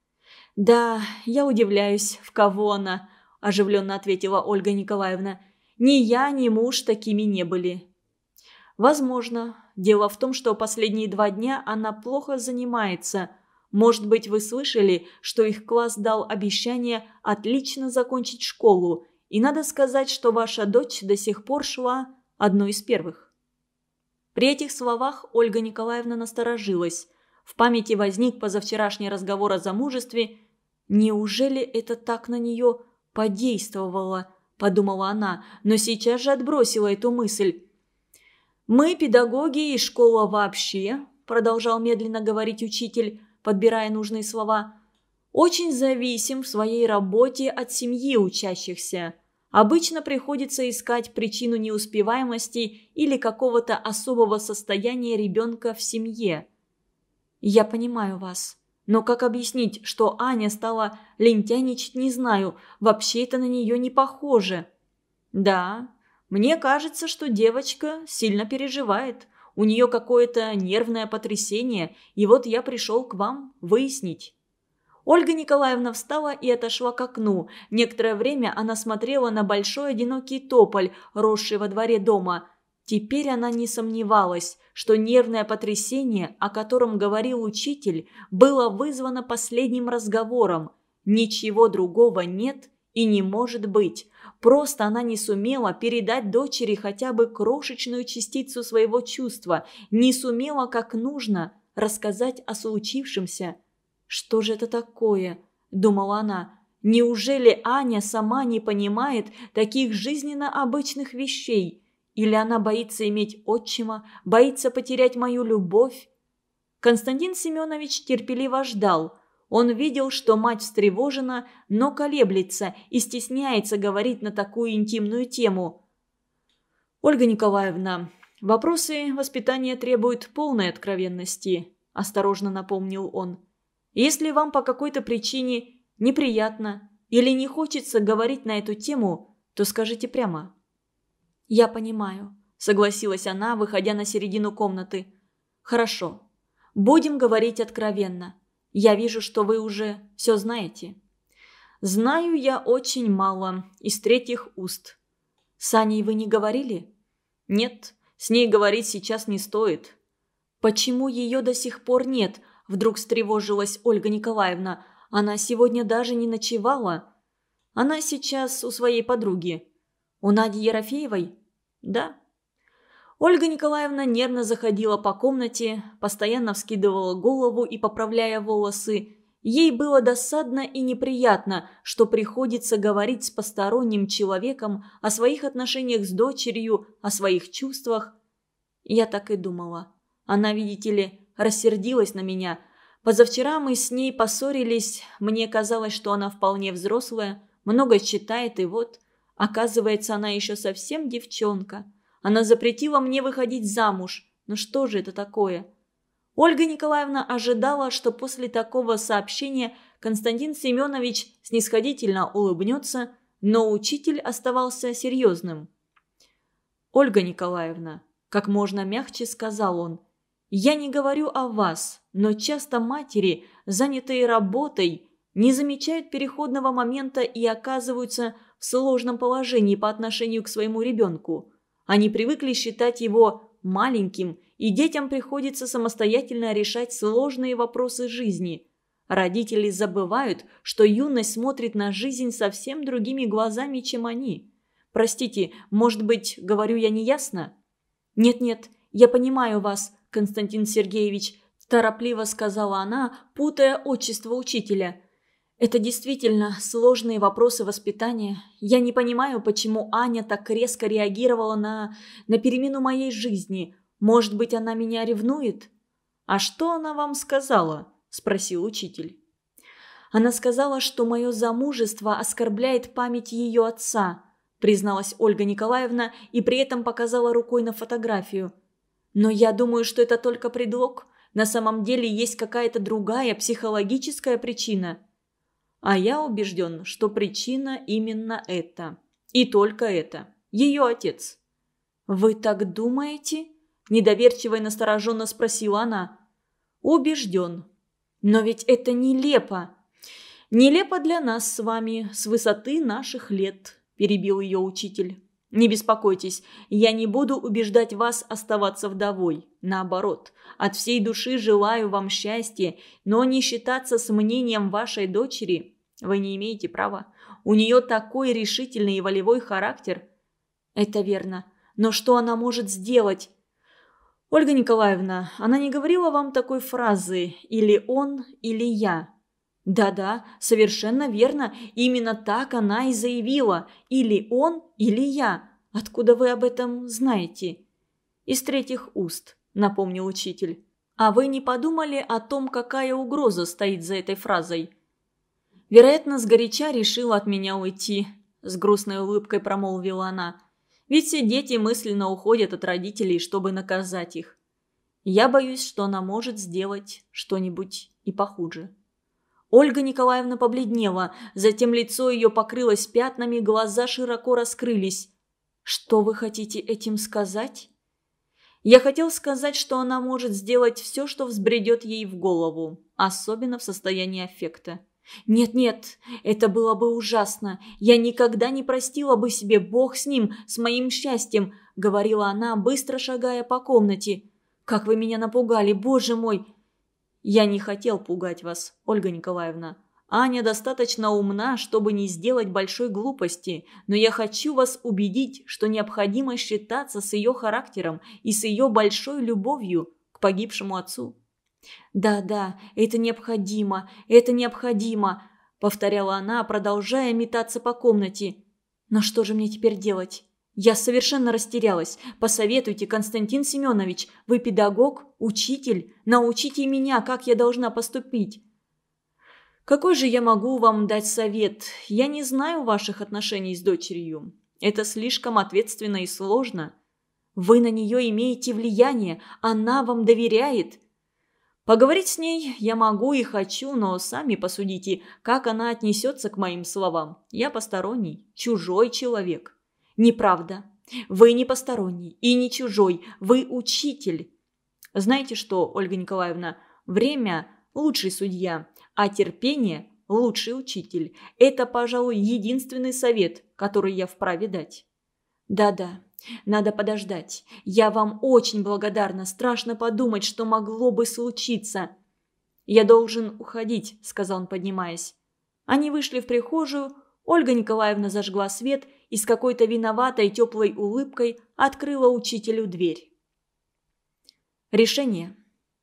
«Да, я удивляюсь, в кого она», – оживленно ответила Ольга Николаевна. «Ни я, ни муж такими не были». «Возможно. Дело в том, что последние два дня она плохо занимается. Может быть, вы слышали, что их класс дал обещание отлично закончить школу, и надо сказать, что ваша дочь до сих пор шла одной из первых». При этих словах Ольга Николаевна насторожилась. В памяти возник позавчерашний разговор о замужестве. «Неужели это так на нее подействовало?» – подумала она, но сейчас же отбросила эту мысль. «Мы, педагоги и школа вообще», – продолжал медленно говорить учитель, подбирая нужные слова, – «очень зависим в своей работе от семьи учащихся. Обычно приходится искать причину неуспеваемости или какого-то особого состояния ребенка в семье». «Я понимаю вас. Но как объяснить, что Аня стала лентяйничать, не знаю. Вообще это на нее не похоже». «Да, мне кажется, что девочка сильно переживает. У нее какое-то нервное потрясение, и вот я пришел к вам выяснить». Ольга Николаевна встала и отошла к окну. Некоторое время она смотрела на большой одинокий тополь, росший во дворе дома. Теперь она не сомневалась, что нервное потрясение, о котором говорил учитель, было вызвано последним разговором. Ничего другого нет и не может быть. Просто она не сумела передать дочери хотя бы крошечную частицу своего чувства, не сумела как нужно рассказать о случившемся. «Что же это такое?» – думала она. «Неужели Аня сама не понимает таких жизненно обычных вещей? Или она боится иметь отчима, боится потерять мою любовь?» Константин Семенович терпеливо ждал. Он видел, что мать встревожена, но колеблется и стесняется говорить на такую интимную тему. «Ольга Николаевна, вопросы воспитания требуют полной откровенности», – осторожно напомнил он. «Если вам по какой-то причине неприятно или не хочется говорить на эту тему, то скажите прямо». «Я понимаю», – согласилась она, выходя на середину комнаты. «Хорошо. Будем говорить откровенно. Я вижу, что вы уже все знаете». «Знаю я очень мало, из третьих уст». «С Аней вы не говорили?» «Нет, с ней говорить сейчас не стоит». «Почему ее до сих пор нет?» – вдруг встревожилась Ольга Николаевна. «Она сегодня даже не ночевала». «Она сейчас у своей подруги». «У Нади Ерофеевой?» «Да». Ольга Николаевна нервно заходила по комнате, постоянно вскидывала голову и поправляя волосы. Ей было досадно и неприятно, что приходится говорить с посторонним человеком о своих отношениях с дочерью, о своих чувствах. Я так и думала. Она, видите ли, рассердилась на меня. Позавчера мы с ней поссорились, мне казалось, что она вполне взрослая, много читает, и вот, оказывается, она еще совсем девчонка. Она запретила мне выходить замуж. Ну что же это такое? Ольга Николаевна ожидала, что после такого сообщения Константин Семенович снисходительно улыбнется, но учитель оставался серьезным. «Ольга Николаевна», – как можно мягче сказал он, – «я не говорю о вас, но часто матери, занятые работой, не замечают переходного момента и оказываются в сложном положении по отношению к своему ребенку. Они привыкли считать его маленьким, и детям приходится самостоятельно решать сложные вопросы жизни. Родители забывают, что юность смотрит на жизнь совсем другими глазами, чем они. Простите, может быть, говорю я неясно?» «Нет-нет, я понимаю вас, Константин Сергеевич», – торопливо сказала она, путая отчество учителя. «Это действительно сложные вопросы воспитания. Я не понимаю, почему Аня так резко реагировала на, на перемену моей жизни. Может быть, она меня ревнует?» «А что она вам сказала?» – спросил учитель. «Она сказала, что мое замужество оскорбляет память ее отца», – призналась Ольга Николаевна и при этом показала рукой на фотографию. «Но я думаю, что это только предлог. На самом деле есть какая-то другая психологическая причина». «А я убежден, что причина именно эта. И только это. Ее отец». «Вы так думаете?» – недоверчиво и настороженно спросила она. «Убежден. Но ведь это нелепо». «Нелепо для нас с вами, с высоты наших лет», – перебил ее учитель. «Не беспокойтесь, я не буду убеждать вас оставаться вдовой. Наоборот, от всей души желаю вам счастья, но не считаться с мнением вашей дочери вы не имеете права. У нее такой решительный и волевой характер». «Это верно. Но что она может сделать?» «Ольга Николаевна, она не говорила вам такой фразы «или он, или я»?» «Да-да, совершенно верно. Именно так она и заявила. Или он, или я. Откуда вы об этом знаете?» «Из третьих уст», — напомнил учитель. «А вы не подумали о том, какая угроза стоит за этой фразой?» «Вероятно, сгоряча решила от меня уйти», – с грустной улыбкой промолвила она. «Ведь все дети мысленно уходят от родителей, чтобы наказать их. Я боюсь, что она может сделать что-нибудь и похуже». Ольга Николаевна побледнела, затем лицо ее покрылось пятнами, глаза широко раскрылись. «Что вы хотите этим сказать?» «Я хотел сказать, что она может сделать все, что взбредет ей в голову, особенно в состоянии аффекта. «Нет-нет, это было бы ужасно. Я никогда не простила бы себе, Бог с ним, с моим счастьем», — говорила она, быстро шагая по комнате. «Как вы меня напугали, Боже мой!» «Я не хотел пугать вас, Ольга Николаевна. Аня достаточно умна, чтобы не сделать большой глупости, но я хочу вас убедить, что необходимо считаться с ее характером и с ее большой любовью к погибшему отцу». «Да-да, это необходимо, это необходимо», — повторяла она, продолжая метаться по комнате. «Но что же мне теперь делать? Я совершенно растерялась. Посоветуйте, Константин Семенович, вы педагог, учитель, научите меня, как я должна поступить». «Какой же я могу вам дать совет? Я не знаю ваших отношений с дочерью. Это слишком ответственно и сложно. Вы на нее имеете влияние, она вам доверяет. Поговорить с ней я могу и хочу, но сами посудите, как она отнесется к моим словам. Я посторонний, чужой человек». «Неправда. Вы не посторонний и не чужой. Вы учитель». «Знаете что, Ольга Николаевна, время – лучший судья, а терпение – лучший учитель. Это, пожалуй, единственный совет, который я вправе дать». «Да-да. Надо подождать. Я вам очень благодарна. Страшно подумать, что могло бы случиться». «Я должен уходить», – сказал он, поднимаясь. Они вышли в прихожую. Ольга Николаевна зажгла свет и с какой-то виноватой теплой улыбкой открыла учителю дверь. Решение.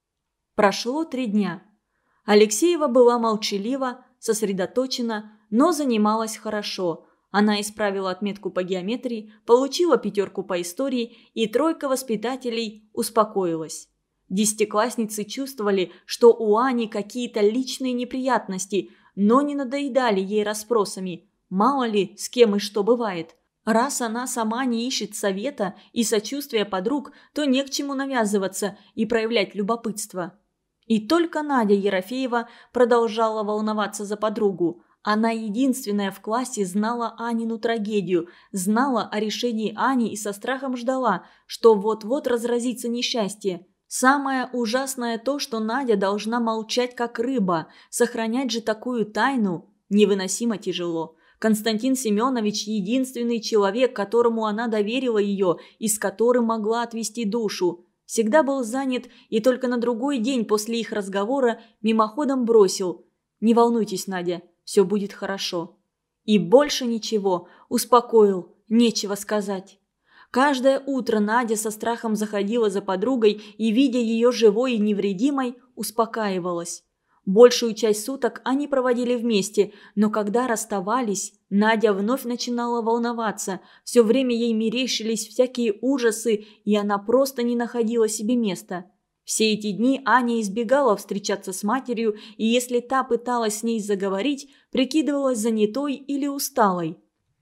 Прошло три дня. Алексеева была молчалива, сосредоточена, но занималась хорошо. Она исправила отметку по геометрии, получила пятерку по истории, и тройка воспитателей успокоилась. Десятиклассницы чувствовали, что у Ани какие-то личные неприятности, но не надоедали ей расспросами. Мало ли, с кем и что бывает. Раз она сама не ищет совета и сочувствия подруг, то не к чему навязываться и проявлять любопытство. И только Надя Ерофеева продолжала волноваться за подругу. Она единственная в классе знала Анину трагедию, знала о решении Ани и со страхом ждала, что вот-вот разразится несчастье. Самое ужасное то, что Надя должна молчать как рыба. Сохранять же такую тайну невыносимо тяжело. Константин Семенович – единственный человек, которому она доверила ее и с которым могла отвести душу. Всегда был занят и только на другой день после их разговора мимоходом бросил: «Не волнуйтесь, Надя, все будет хорошо». И больше ничего, успокоил, нечего сказать. Каждое утро Надя со страхом заходила за подругой и, видя ее живой и невредимой, успокаивалась. Большую часть суток они проводили вместе, но когда расставались, Надя вновь начинала волноваться. Все время ей мерещились всякие ужасы, и она просто не находила себе места. Все эти дни Аня избегала встречаться с матерью, и если та пыталась с ней заговорить, прикидывалась занятой или усталой.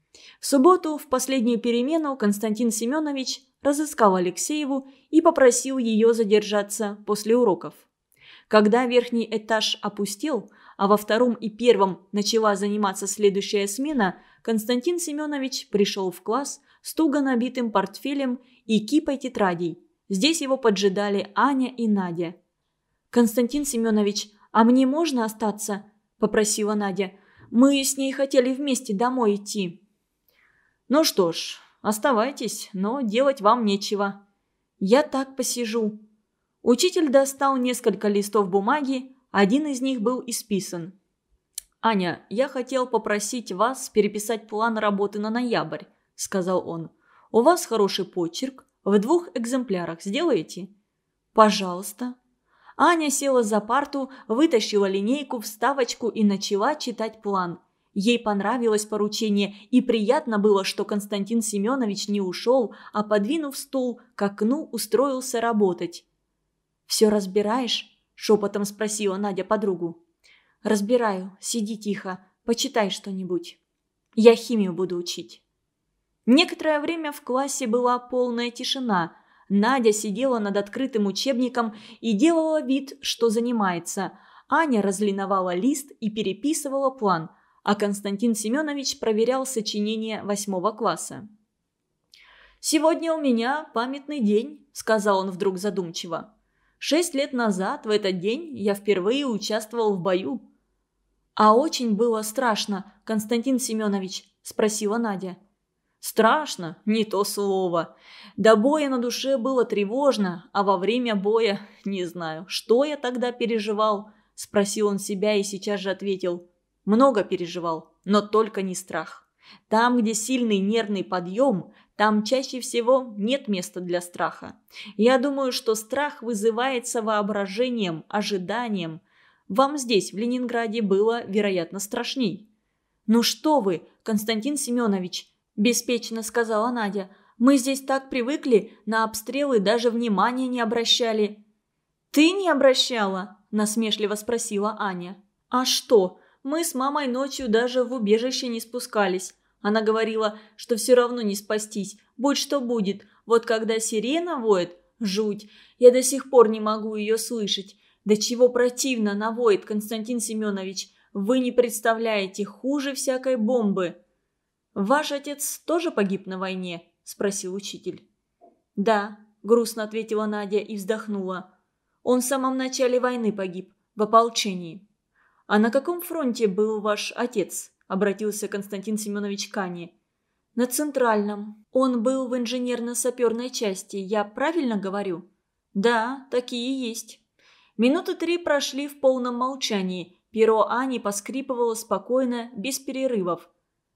В субботу, в последнюю перемену, Константин Семенович разыскал Алексееву и попросил ее задержаться после уроков. Когда верхний этаж опустел, а во втором и первом начала заниматься следующая смена, Константин Семенович пришел в класс с туго набитым портфелем и кипой тетрадей. Здесь его поджидали Аня и Надя. «Константин Семенович, а мне можно остаться?» – попросила Надя. «Мы с ней хотели вместе домой идти». «Ну что ж, оставайтесь, но делать вам нечего». «Я так посижу». Учитель достал несколько листов бумаги, один из них был исписан. «Аня, я хотел попросить вас переписать план работы на ноябрь», – сказал он. «У вас хороший почерк, в двух экземплярах сделаете?» «Пожалуйста». Аня села за парту, вытащила линейку, вставочку и начала читать план. Ей понравилось поручение, и приятно было, что Константин Семенович не ушел, а, подвинув стул к окну, устроился работать. «Все разбираешь?» – шепотом спросила Надя подругу. «Разбираю. Сиди тихо. Почитай что-нибудь. Я химию буду учить». Некоторое время в классе была полная тишина. Надя сидела над открытым учебником и делала вид, что занимается. Аня разлиновала лист и переписывала план, а Константин Семенович проверял сочинение восьмого класса. «Сегодня у меня памятный день», – сказал он вдруг задумчиво. «Шесть лет назад в этот день я впервые участвовал в бою». «А очень было страшно, Константин Семенович?» – спросила Надя. «Страшно? Не то слово. До боя на душе было тревожно, а во время боя, не знаю, что я тогда переживал?» – спросил он себя и сейчас же ответил. «Много переживал, но только не страх. Там, где сильный нервный подъем, там чаще всего нет места для страха. Я думаю, что страх вызывается воображением, ожиданием. Вам здесь, в Ленинграде, было, вероятно, страшней». «Ну что вы, Константин Семенович», – беспечно сказала Надя, – «мы здесь так привыкли, на обстрелы даже внимания не обращали». «Ты не обращала?» – насмешливо спросила Аня. «А что? Мы с мамой ночью даже в убежище не спускались. Она говорила, что все равно не спастись, будь что будет. Вот когда сирена воет, жуть, я до сих пор не могу ее слышать. Да чего противно она воет, Константин Семенович. Вы не представляете, хуже всякой бомбы». «Ваш отец тоже погиб на войне?» – спросил учитель. «Да», – грустно ответила Надя и вздохнула. «Он в самом начале войны погиб, в ополчении». «А на каком фронте был ваш отец?» – обратился Константин Семенович к Ане. «На Центральном. Он был в инженерно-саперной части, я правильно говорю?» «Да, такие есть». Минуты три прошли в полном молчании. Перо Ани поскрипывало спокойно, без перерывов.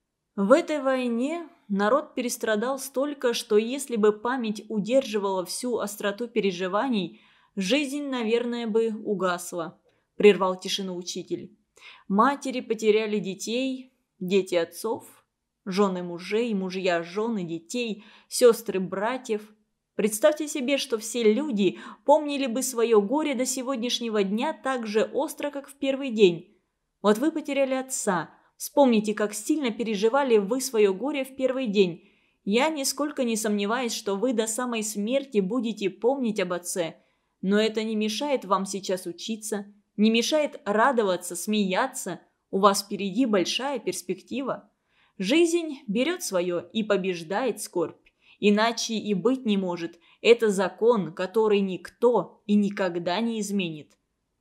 В этой войне народ перестрадал столько, что если бы память удерживала всю остроту переживаний, жизнь, наверное, бы угасла, прервал тишину учитель. Матери потеряли детей, дети отцов, жены мужей, мужья жен и детей, сестры братьев. Представьте себе, что все люди помнили бы свое горе до сегодняшнего дня так же остро, как в первый день. Вот вы потеряли отца. Вспомните, как сильно переживали вы свое горе в первый день. Я нисколько не сомневаюсь, что вы до самой смерти будете помнить об отце. Но это не мешает вам сейчас учиться, не мешает радоваться, смеяться. У вас впереди большая перспектива. Жизнь берет свое и побеждает скорбь. Иначе и быть не может. Это закон, который никто и никогда не изменит.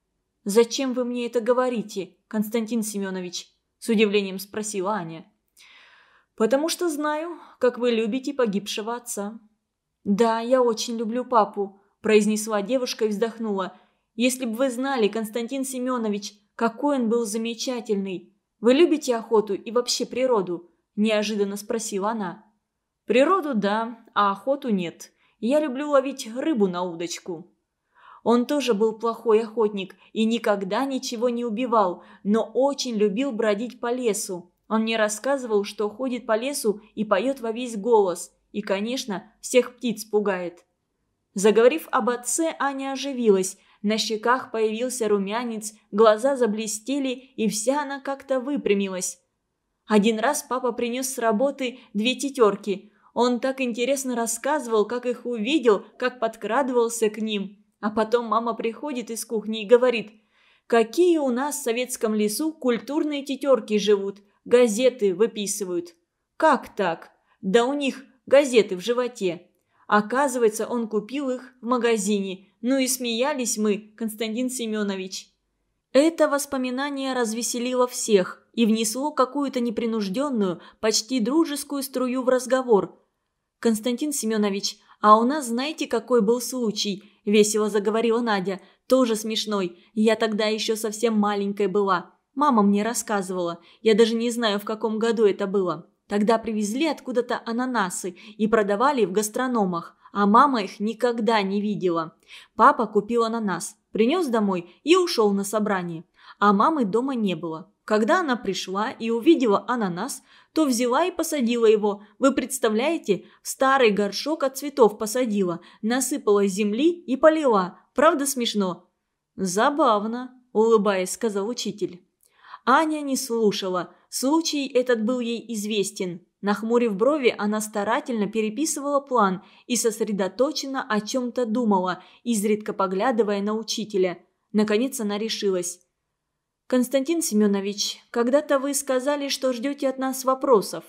«Зачем вы мне это говорите, Константин Семенович?» – с удивлением спросила Аня. «Потому что знаю, как вы любите погибшего отца». «Да, я очень люблю папу», – произнесла девушка и вздохнула. «Если бы вы знали, Константин Семенович, какой он был замечательный. Вы любите охоту и вообще природу?» – неожиданно спросила она. «Природу – да, а охоту – нет. Я люблю ловить рыбу на удочку». Он тоже был плохой охотник и никогда ничего не убивал, но очень любил бродить по лесу. Он мне рассказывал, что ходит по лесу и поет во весь голос. И, конечно, всех птиц пугает. Заговорив об отце, Аня оживилась. На щеках появился румянец, глаза заблестели, и вся она как-то выпрямилась. Один раз папа принес с работы две тетерки. Он так интересно рассказывал, как их увидел, как подкрадывался к ним. А потом мама приходит из кухни и говорит: «Какие у нас в советском лесу культурные тетерки живут, газеты выписывают». «Как так?» «Да у них газеты в животе». Оказывается, он купил их в магазине. Ну и смеялись мы, Константин Семенович. Это воспоминание развеселило всех и внесло какую-то непринужденную, почти дружескую струю в разговор. «Константин Семенович, а у нас знаете, какой был случай?» – весело заговорила Надя. «Тоже смешной. Я тогда еще совсем маленькой была. Мама мне рассказывала. Я даже не знаю, в каком году это было. Тогда привезли откуда-то ананасы и продавали в гастрономах, а мама их никогда не видела. Папа купил ананас, принес домой и ушел на собрание. А мамы дома не было. Когда она пришла и увидела ананас, то взяла и посадила его. Вы представляете, в старый горшок от цветов посадила, насыпала земли и полила. Правда смешно?» «Забавно», – улыбаясь, сказал учитель. Аня не слушала. Случай этот был ей известен. Нахмурив брови, она старательно переписывала план и сосредоточенно о чем-то думала, изредка поглядывая на учителя. Наконец она решилась. «Константин Семенович, когда-то вы сказали, что ждете от нас вопросов».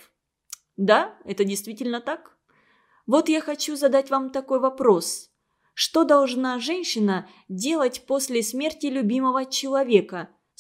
«Да, это действительно так. Вот я хочу задать вам такой вопрос. Что должна женщина делать после смерти любимого человека?» –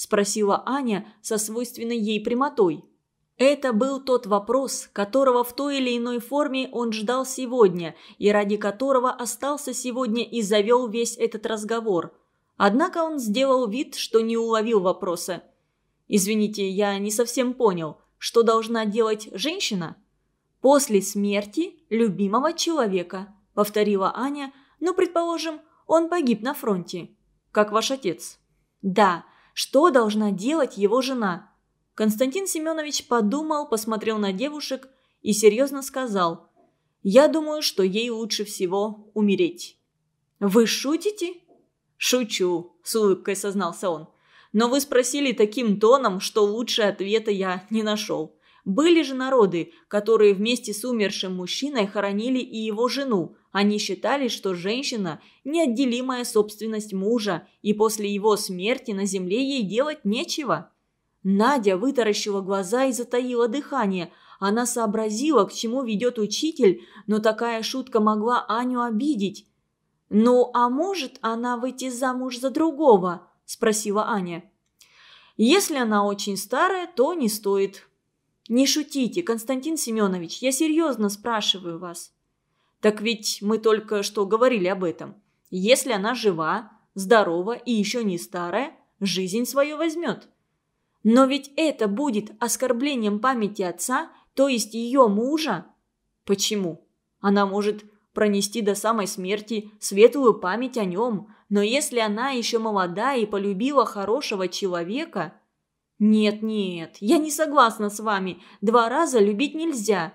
спросила Аня со свойственной ей прямотой. Это был тот вопрос, которого в той или иной форме он ждал сегодня и ради которого остался сегодня и завел весь этот разговор. Однако он сделал вид, что не уловил вопроса. «Извините, я не совсем понял, что должна делать женщина?» «После смерти любимого человека», – повторила Аня. «Ну, предположим, он погиб на фронте». «Как ваш отец?» «Да. Что должна делать его жена?» Константин Семенович подумал, посмотрел на девушек и серьезно сказал: «Я думаю, что ей лучше всего умереть». «Вы шутите?» «Шучу», – с улыбкой сознался он. «Но вы спросили таким тоном, что лучше ответа я не нашел. Были же народы, которые вместе с умершим мужчиной хоронили и его жену. Они считали, что женщина – неотделимая собственность мужа, и после его смерти на земле ей делать нечего». Надя вытаращила глаза и затаила дыхание. Она сообразила, к чему ведет учитель, но такая шутка могла Аню обидеть. «Ну, а может она выйти замуж за другого?» – спросила Аня. «Если она очень старая, то не стоит». «Не шутите, Константин Семенович, я серьезно спрашиваю вас». «Так ведь мы только что говорили об этом. Если она жива, здорова и еще не старая, жизнь свою возьмет». «Но ведь это будет оскорблением памяти отца, то есть ее мужа». «Почему? Она может пронести до самой смерти светлую память о нем, но если она еще молода и полюбила хорошего человека...» «Нет, нет, я не согласна с вами. Два раза любить нельзя».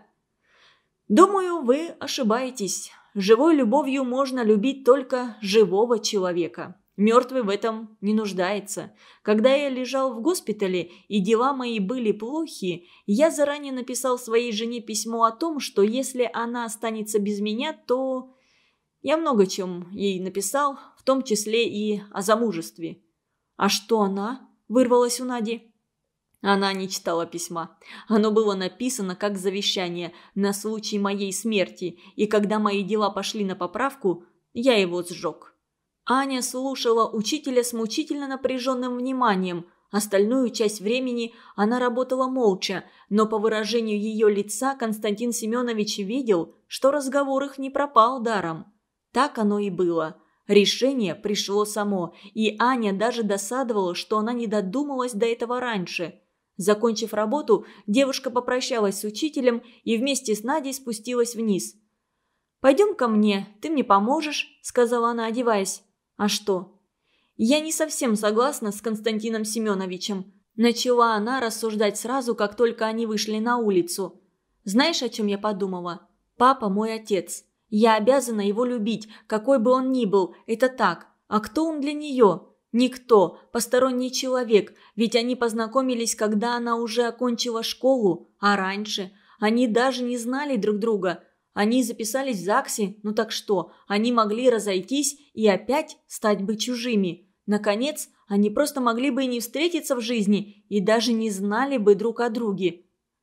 «Думаю, вы ошибаетесь. Живой любовью можно любить только живого человека. Мертвый в этом не нуждается. Когда я лежал в госпитале и дела мои были плохи, я заранее написал своей жене письмо о том, что если она останется без меня, то... Я много чем ей написал, в том числе и о замужестве». «А что она?» – вырвалась у Нади. Она не читала письма. Оно было написано как завещание на случай моей смерти, и когда мои дела пошли на поправку, я его сжег. Аня слушала учителя с мучительно напряженным вниманием. Остальную часть времени она работала молча, но по выражению ее лица Константин Семенович видел, что разговор их не пропал даром. Так оно и было. Решение пришло само, и Аня даже досадовала, что она не додумалась до этого раньше. Закончив работу, девушка попрощалась с учителем и вместе с Надей спустилась вниз. «Пойдем ко мне, ты мне поможешь», – сказала она, одеваясь. «А что?» «Я не совсем согласна с Константином Семеновичем», – начала она рассуждать сразу, как только они вышли на улицу. «Знаешь, о чем я подумала? Папа мой отец. Я обязана его любить, какой бы он ни был, это так. А кто он для нее? Никто, посторонний человек, ведь они познакомились, когда она уже окончила школу, а раньше они даже не знали друг друга. Они записались в ЗАГСе, ну так что, они могли разойтись и опять стать бы чужими. Наконец, они просто могли бы и не встретиться в жизни, и даже не знали бы друг о друге».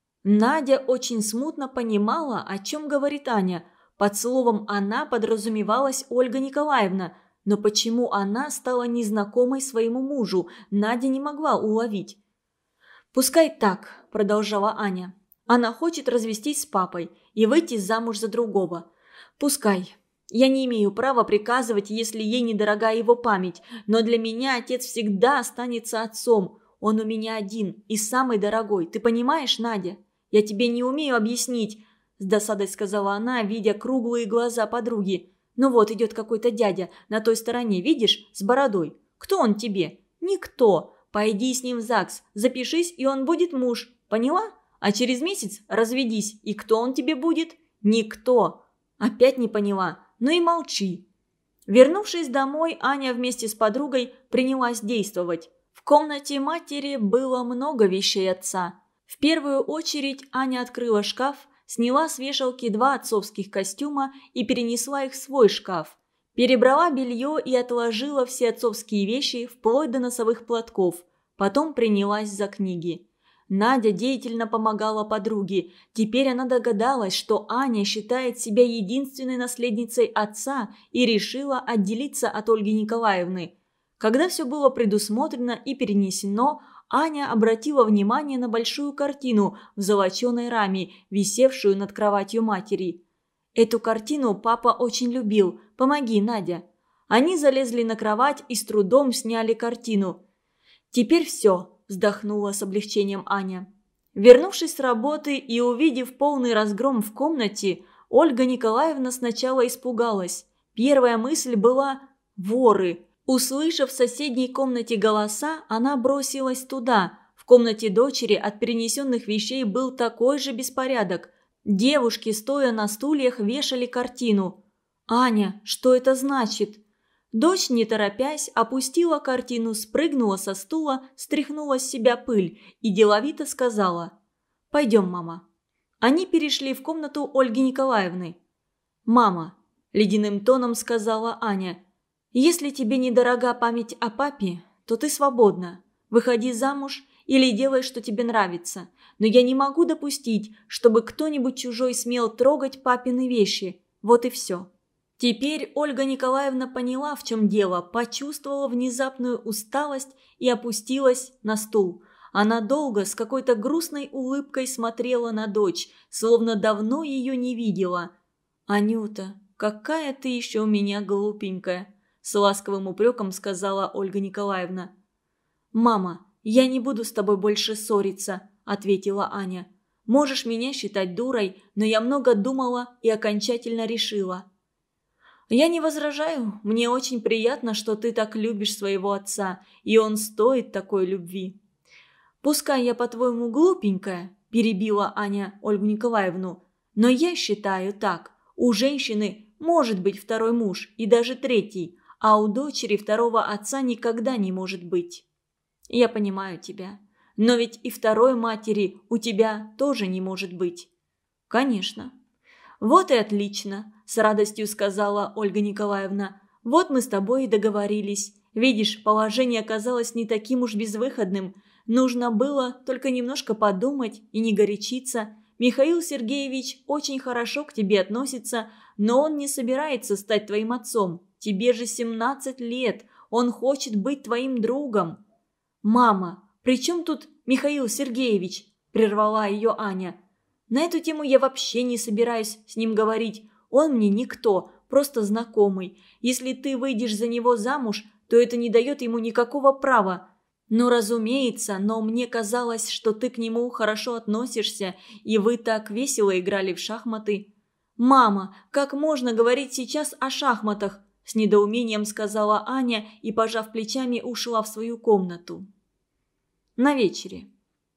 Надя очень смутно понимала, о чем говорит Аня. Под словом «она» подразумевалась Ольга Николаевна, но почему она стала незнакомой своему мужу, Надя не могла уловить. «Пускай так», – продолжала Аня. «Она хочет развестись с папой и выйти замуж за другого. Пускай. Я не имею права приказывать, если ей недорога его память, но для меня отец всегда останется отцом. Он у меня один и самый дорогой. Ты понимаешь, Надя? Я тебе не умею объяснить», – с досадой сказала она, видя круглые глаза подруги. «Ну вот идет какой-то дядя на той стороне, видишь, с бородой. Кто он тебе? Никто. Пойди с ним в ЗАГС, запишись, и он будет муж. Поняла? А через месяц разведись, и кто он тебе будет? Никто. Опять не поняла. Ну и молчи». Вернувшись домой, Аня вместе с подругой принялась действовать. В комнате матери было много вещей отца. В первую очередь Аня открыла шкаф, сняла с вешалки два отцовских костюма и перенесла их в свой шкаф. Перебрала белье и отложила все отцовские вещи вплоть до носовых платков. Потом принялась за книги. Надя деятельно помогала подруге. Теперь она догадалась, что Аня считает себя единственной наследницей отца и решила отделиться от Ольги Николаевны. Когда все было предусмотрено и перенесено, Аня обратила внимание на большую картину в золоченой раме, висевшую над кроватью матери. «Эту картину папа очень любил. Помоги, Надя». Они залезли на кровать и с трудом сняли картину. «Теперь все», – вздохнула с облегчением Аня. Вернувшись с работы и увидев полный разгром в комнате, Ольга Николаевна сначала испугалась. Первая мысль была «воры». Услышав в соседней комнате голоса, она бросилась туда. В комнате дочери от перенесенных вещей был такой же беспорядок. Девушки, стоя на стульях, вешали картину. «Аня, что это значит?» Дочь, не торопясь, опустила картину, спрыгнула со стула, стряхнула с себя пыль и деловито сказала: «Пойдем, мама». Они перешли в комнату Ольги Николаевны. «Мама», – ледяным тоном сказала Аня, – «если тебе недорога память о папе, то ты свободна. Выходи замуж или делай, что тебе нравится. Но я не могу допустить, чтобы кто-нибудь чужой смел трогать папины вещи. Вот и все». Теперь Ольга Николаевна поняла, в чем дело, почувствовала внезапную усталость и опустилась на стул. Она долго с какой-то грустной улыбкой смотрела на дочь, словно давно ее не видела. «Анюта, какая ты еще у меня глупенькая», – с ласковым упреком сказала Ольга Николаевна. «Мама, я не буду с тобой больше ссориться», – ответила Аня. «Можешь меня считать дурой, но я много думала и окончательно решила». «Я не возражаю. Мне очень приятно, что ты так любишь своего отца, и он стоит такой любви». «Пускай я, по-твоему, глупенькая», – перебила Аня Ольгу Николаевну, «но я считаю так. У женщины может быть второй муж и даже третий, а у дочери второго отца никогда не может быть». «Я понимаю тебя. Но ведь и второй матери у тебя тоже не может быть». «Конечно». «Вот и отлично», – с радостью сказала Ольга Николаевна. «Вот мы с тобой и договорились. Видишь, положение оказалось не таким уж безвыходным. Нужно было только немножко подумать и не горячиться. Михаил Сергеевич очень хорошо к тебе относится, но он не собирается стать твоим отцом. Тебе же семнадцать лет, он хочет быть твоим другом». «Мама, при чем тут Михаил Сергеевич?» – прервала ее Аня. «На эту тему я вообще не собираюсь с ним говорить. Он мне никто, просто знакомый. Если ты выйдешь за него замуж, то это не дает ему никакого права. Ну, разумеется, но мне казалось, что ты к нему хорошо относишься, и вы так весело играли в шахматы». «Мама, как можно говорить сейчас о шахматах?» – с недоумением сказала Аня и, пожав плечами, ушла в свою комнату. На вечере.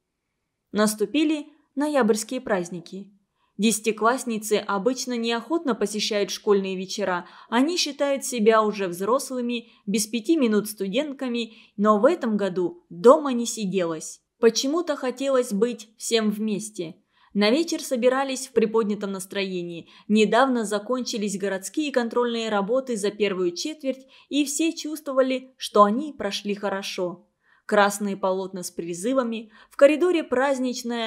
Наступили ноябрьские праздники. Десятиклассницы обычно неохотно посещают школьные вечера. Они считают себя уже взрослыми, без пяти минут студентками, но в этом году дома не сиделось. Почему-то хотелось быть всем вместе. На вечер собирались в приподнятом настроении. Недавно закончились городские контрольные работы за первую четверть, и все чувствовали, что они прошли хорошо. Красные полотна с призывами, в коридоре праздничная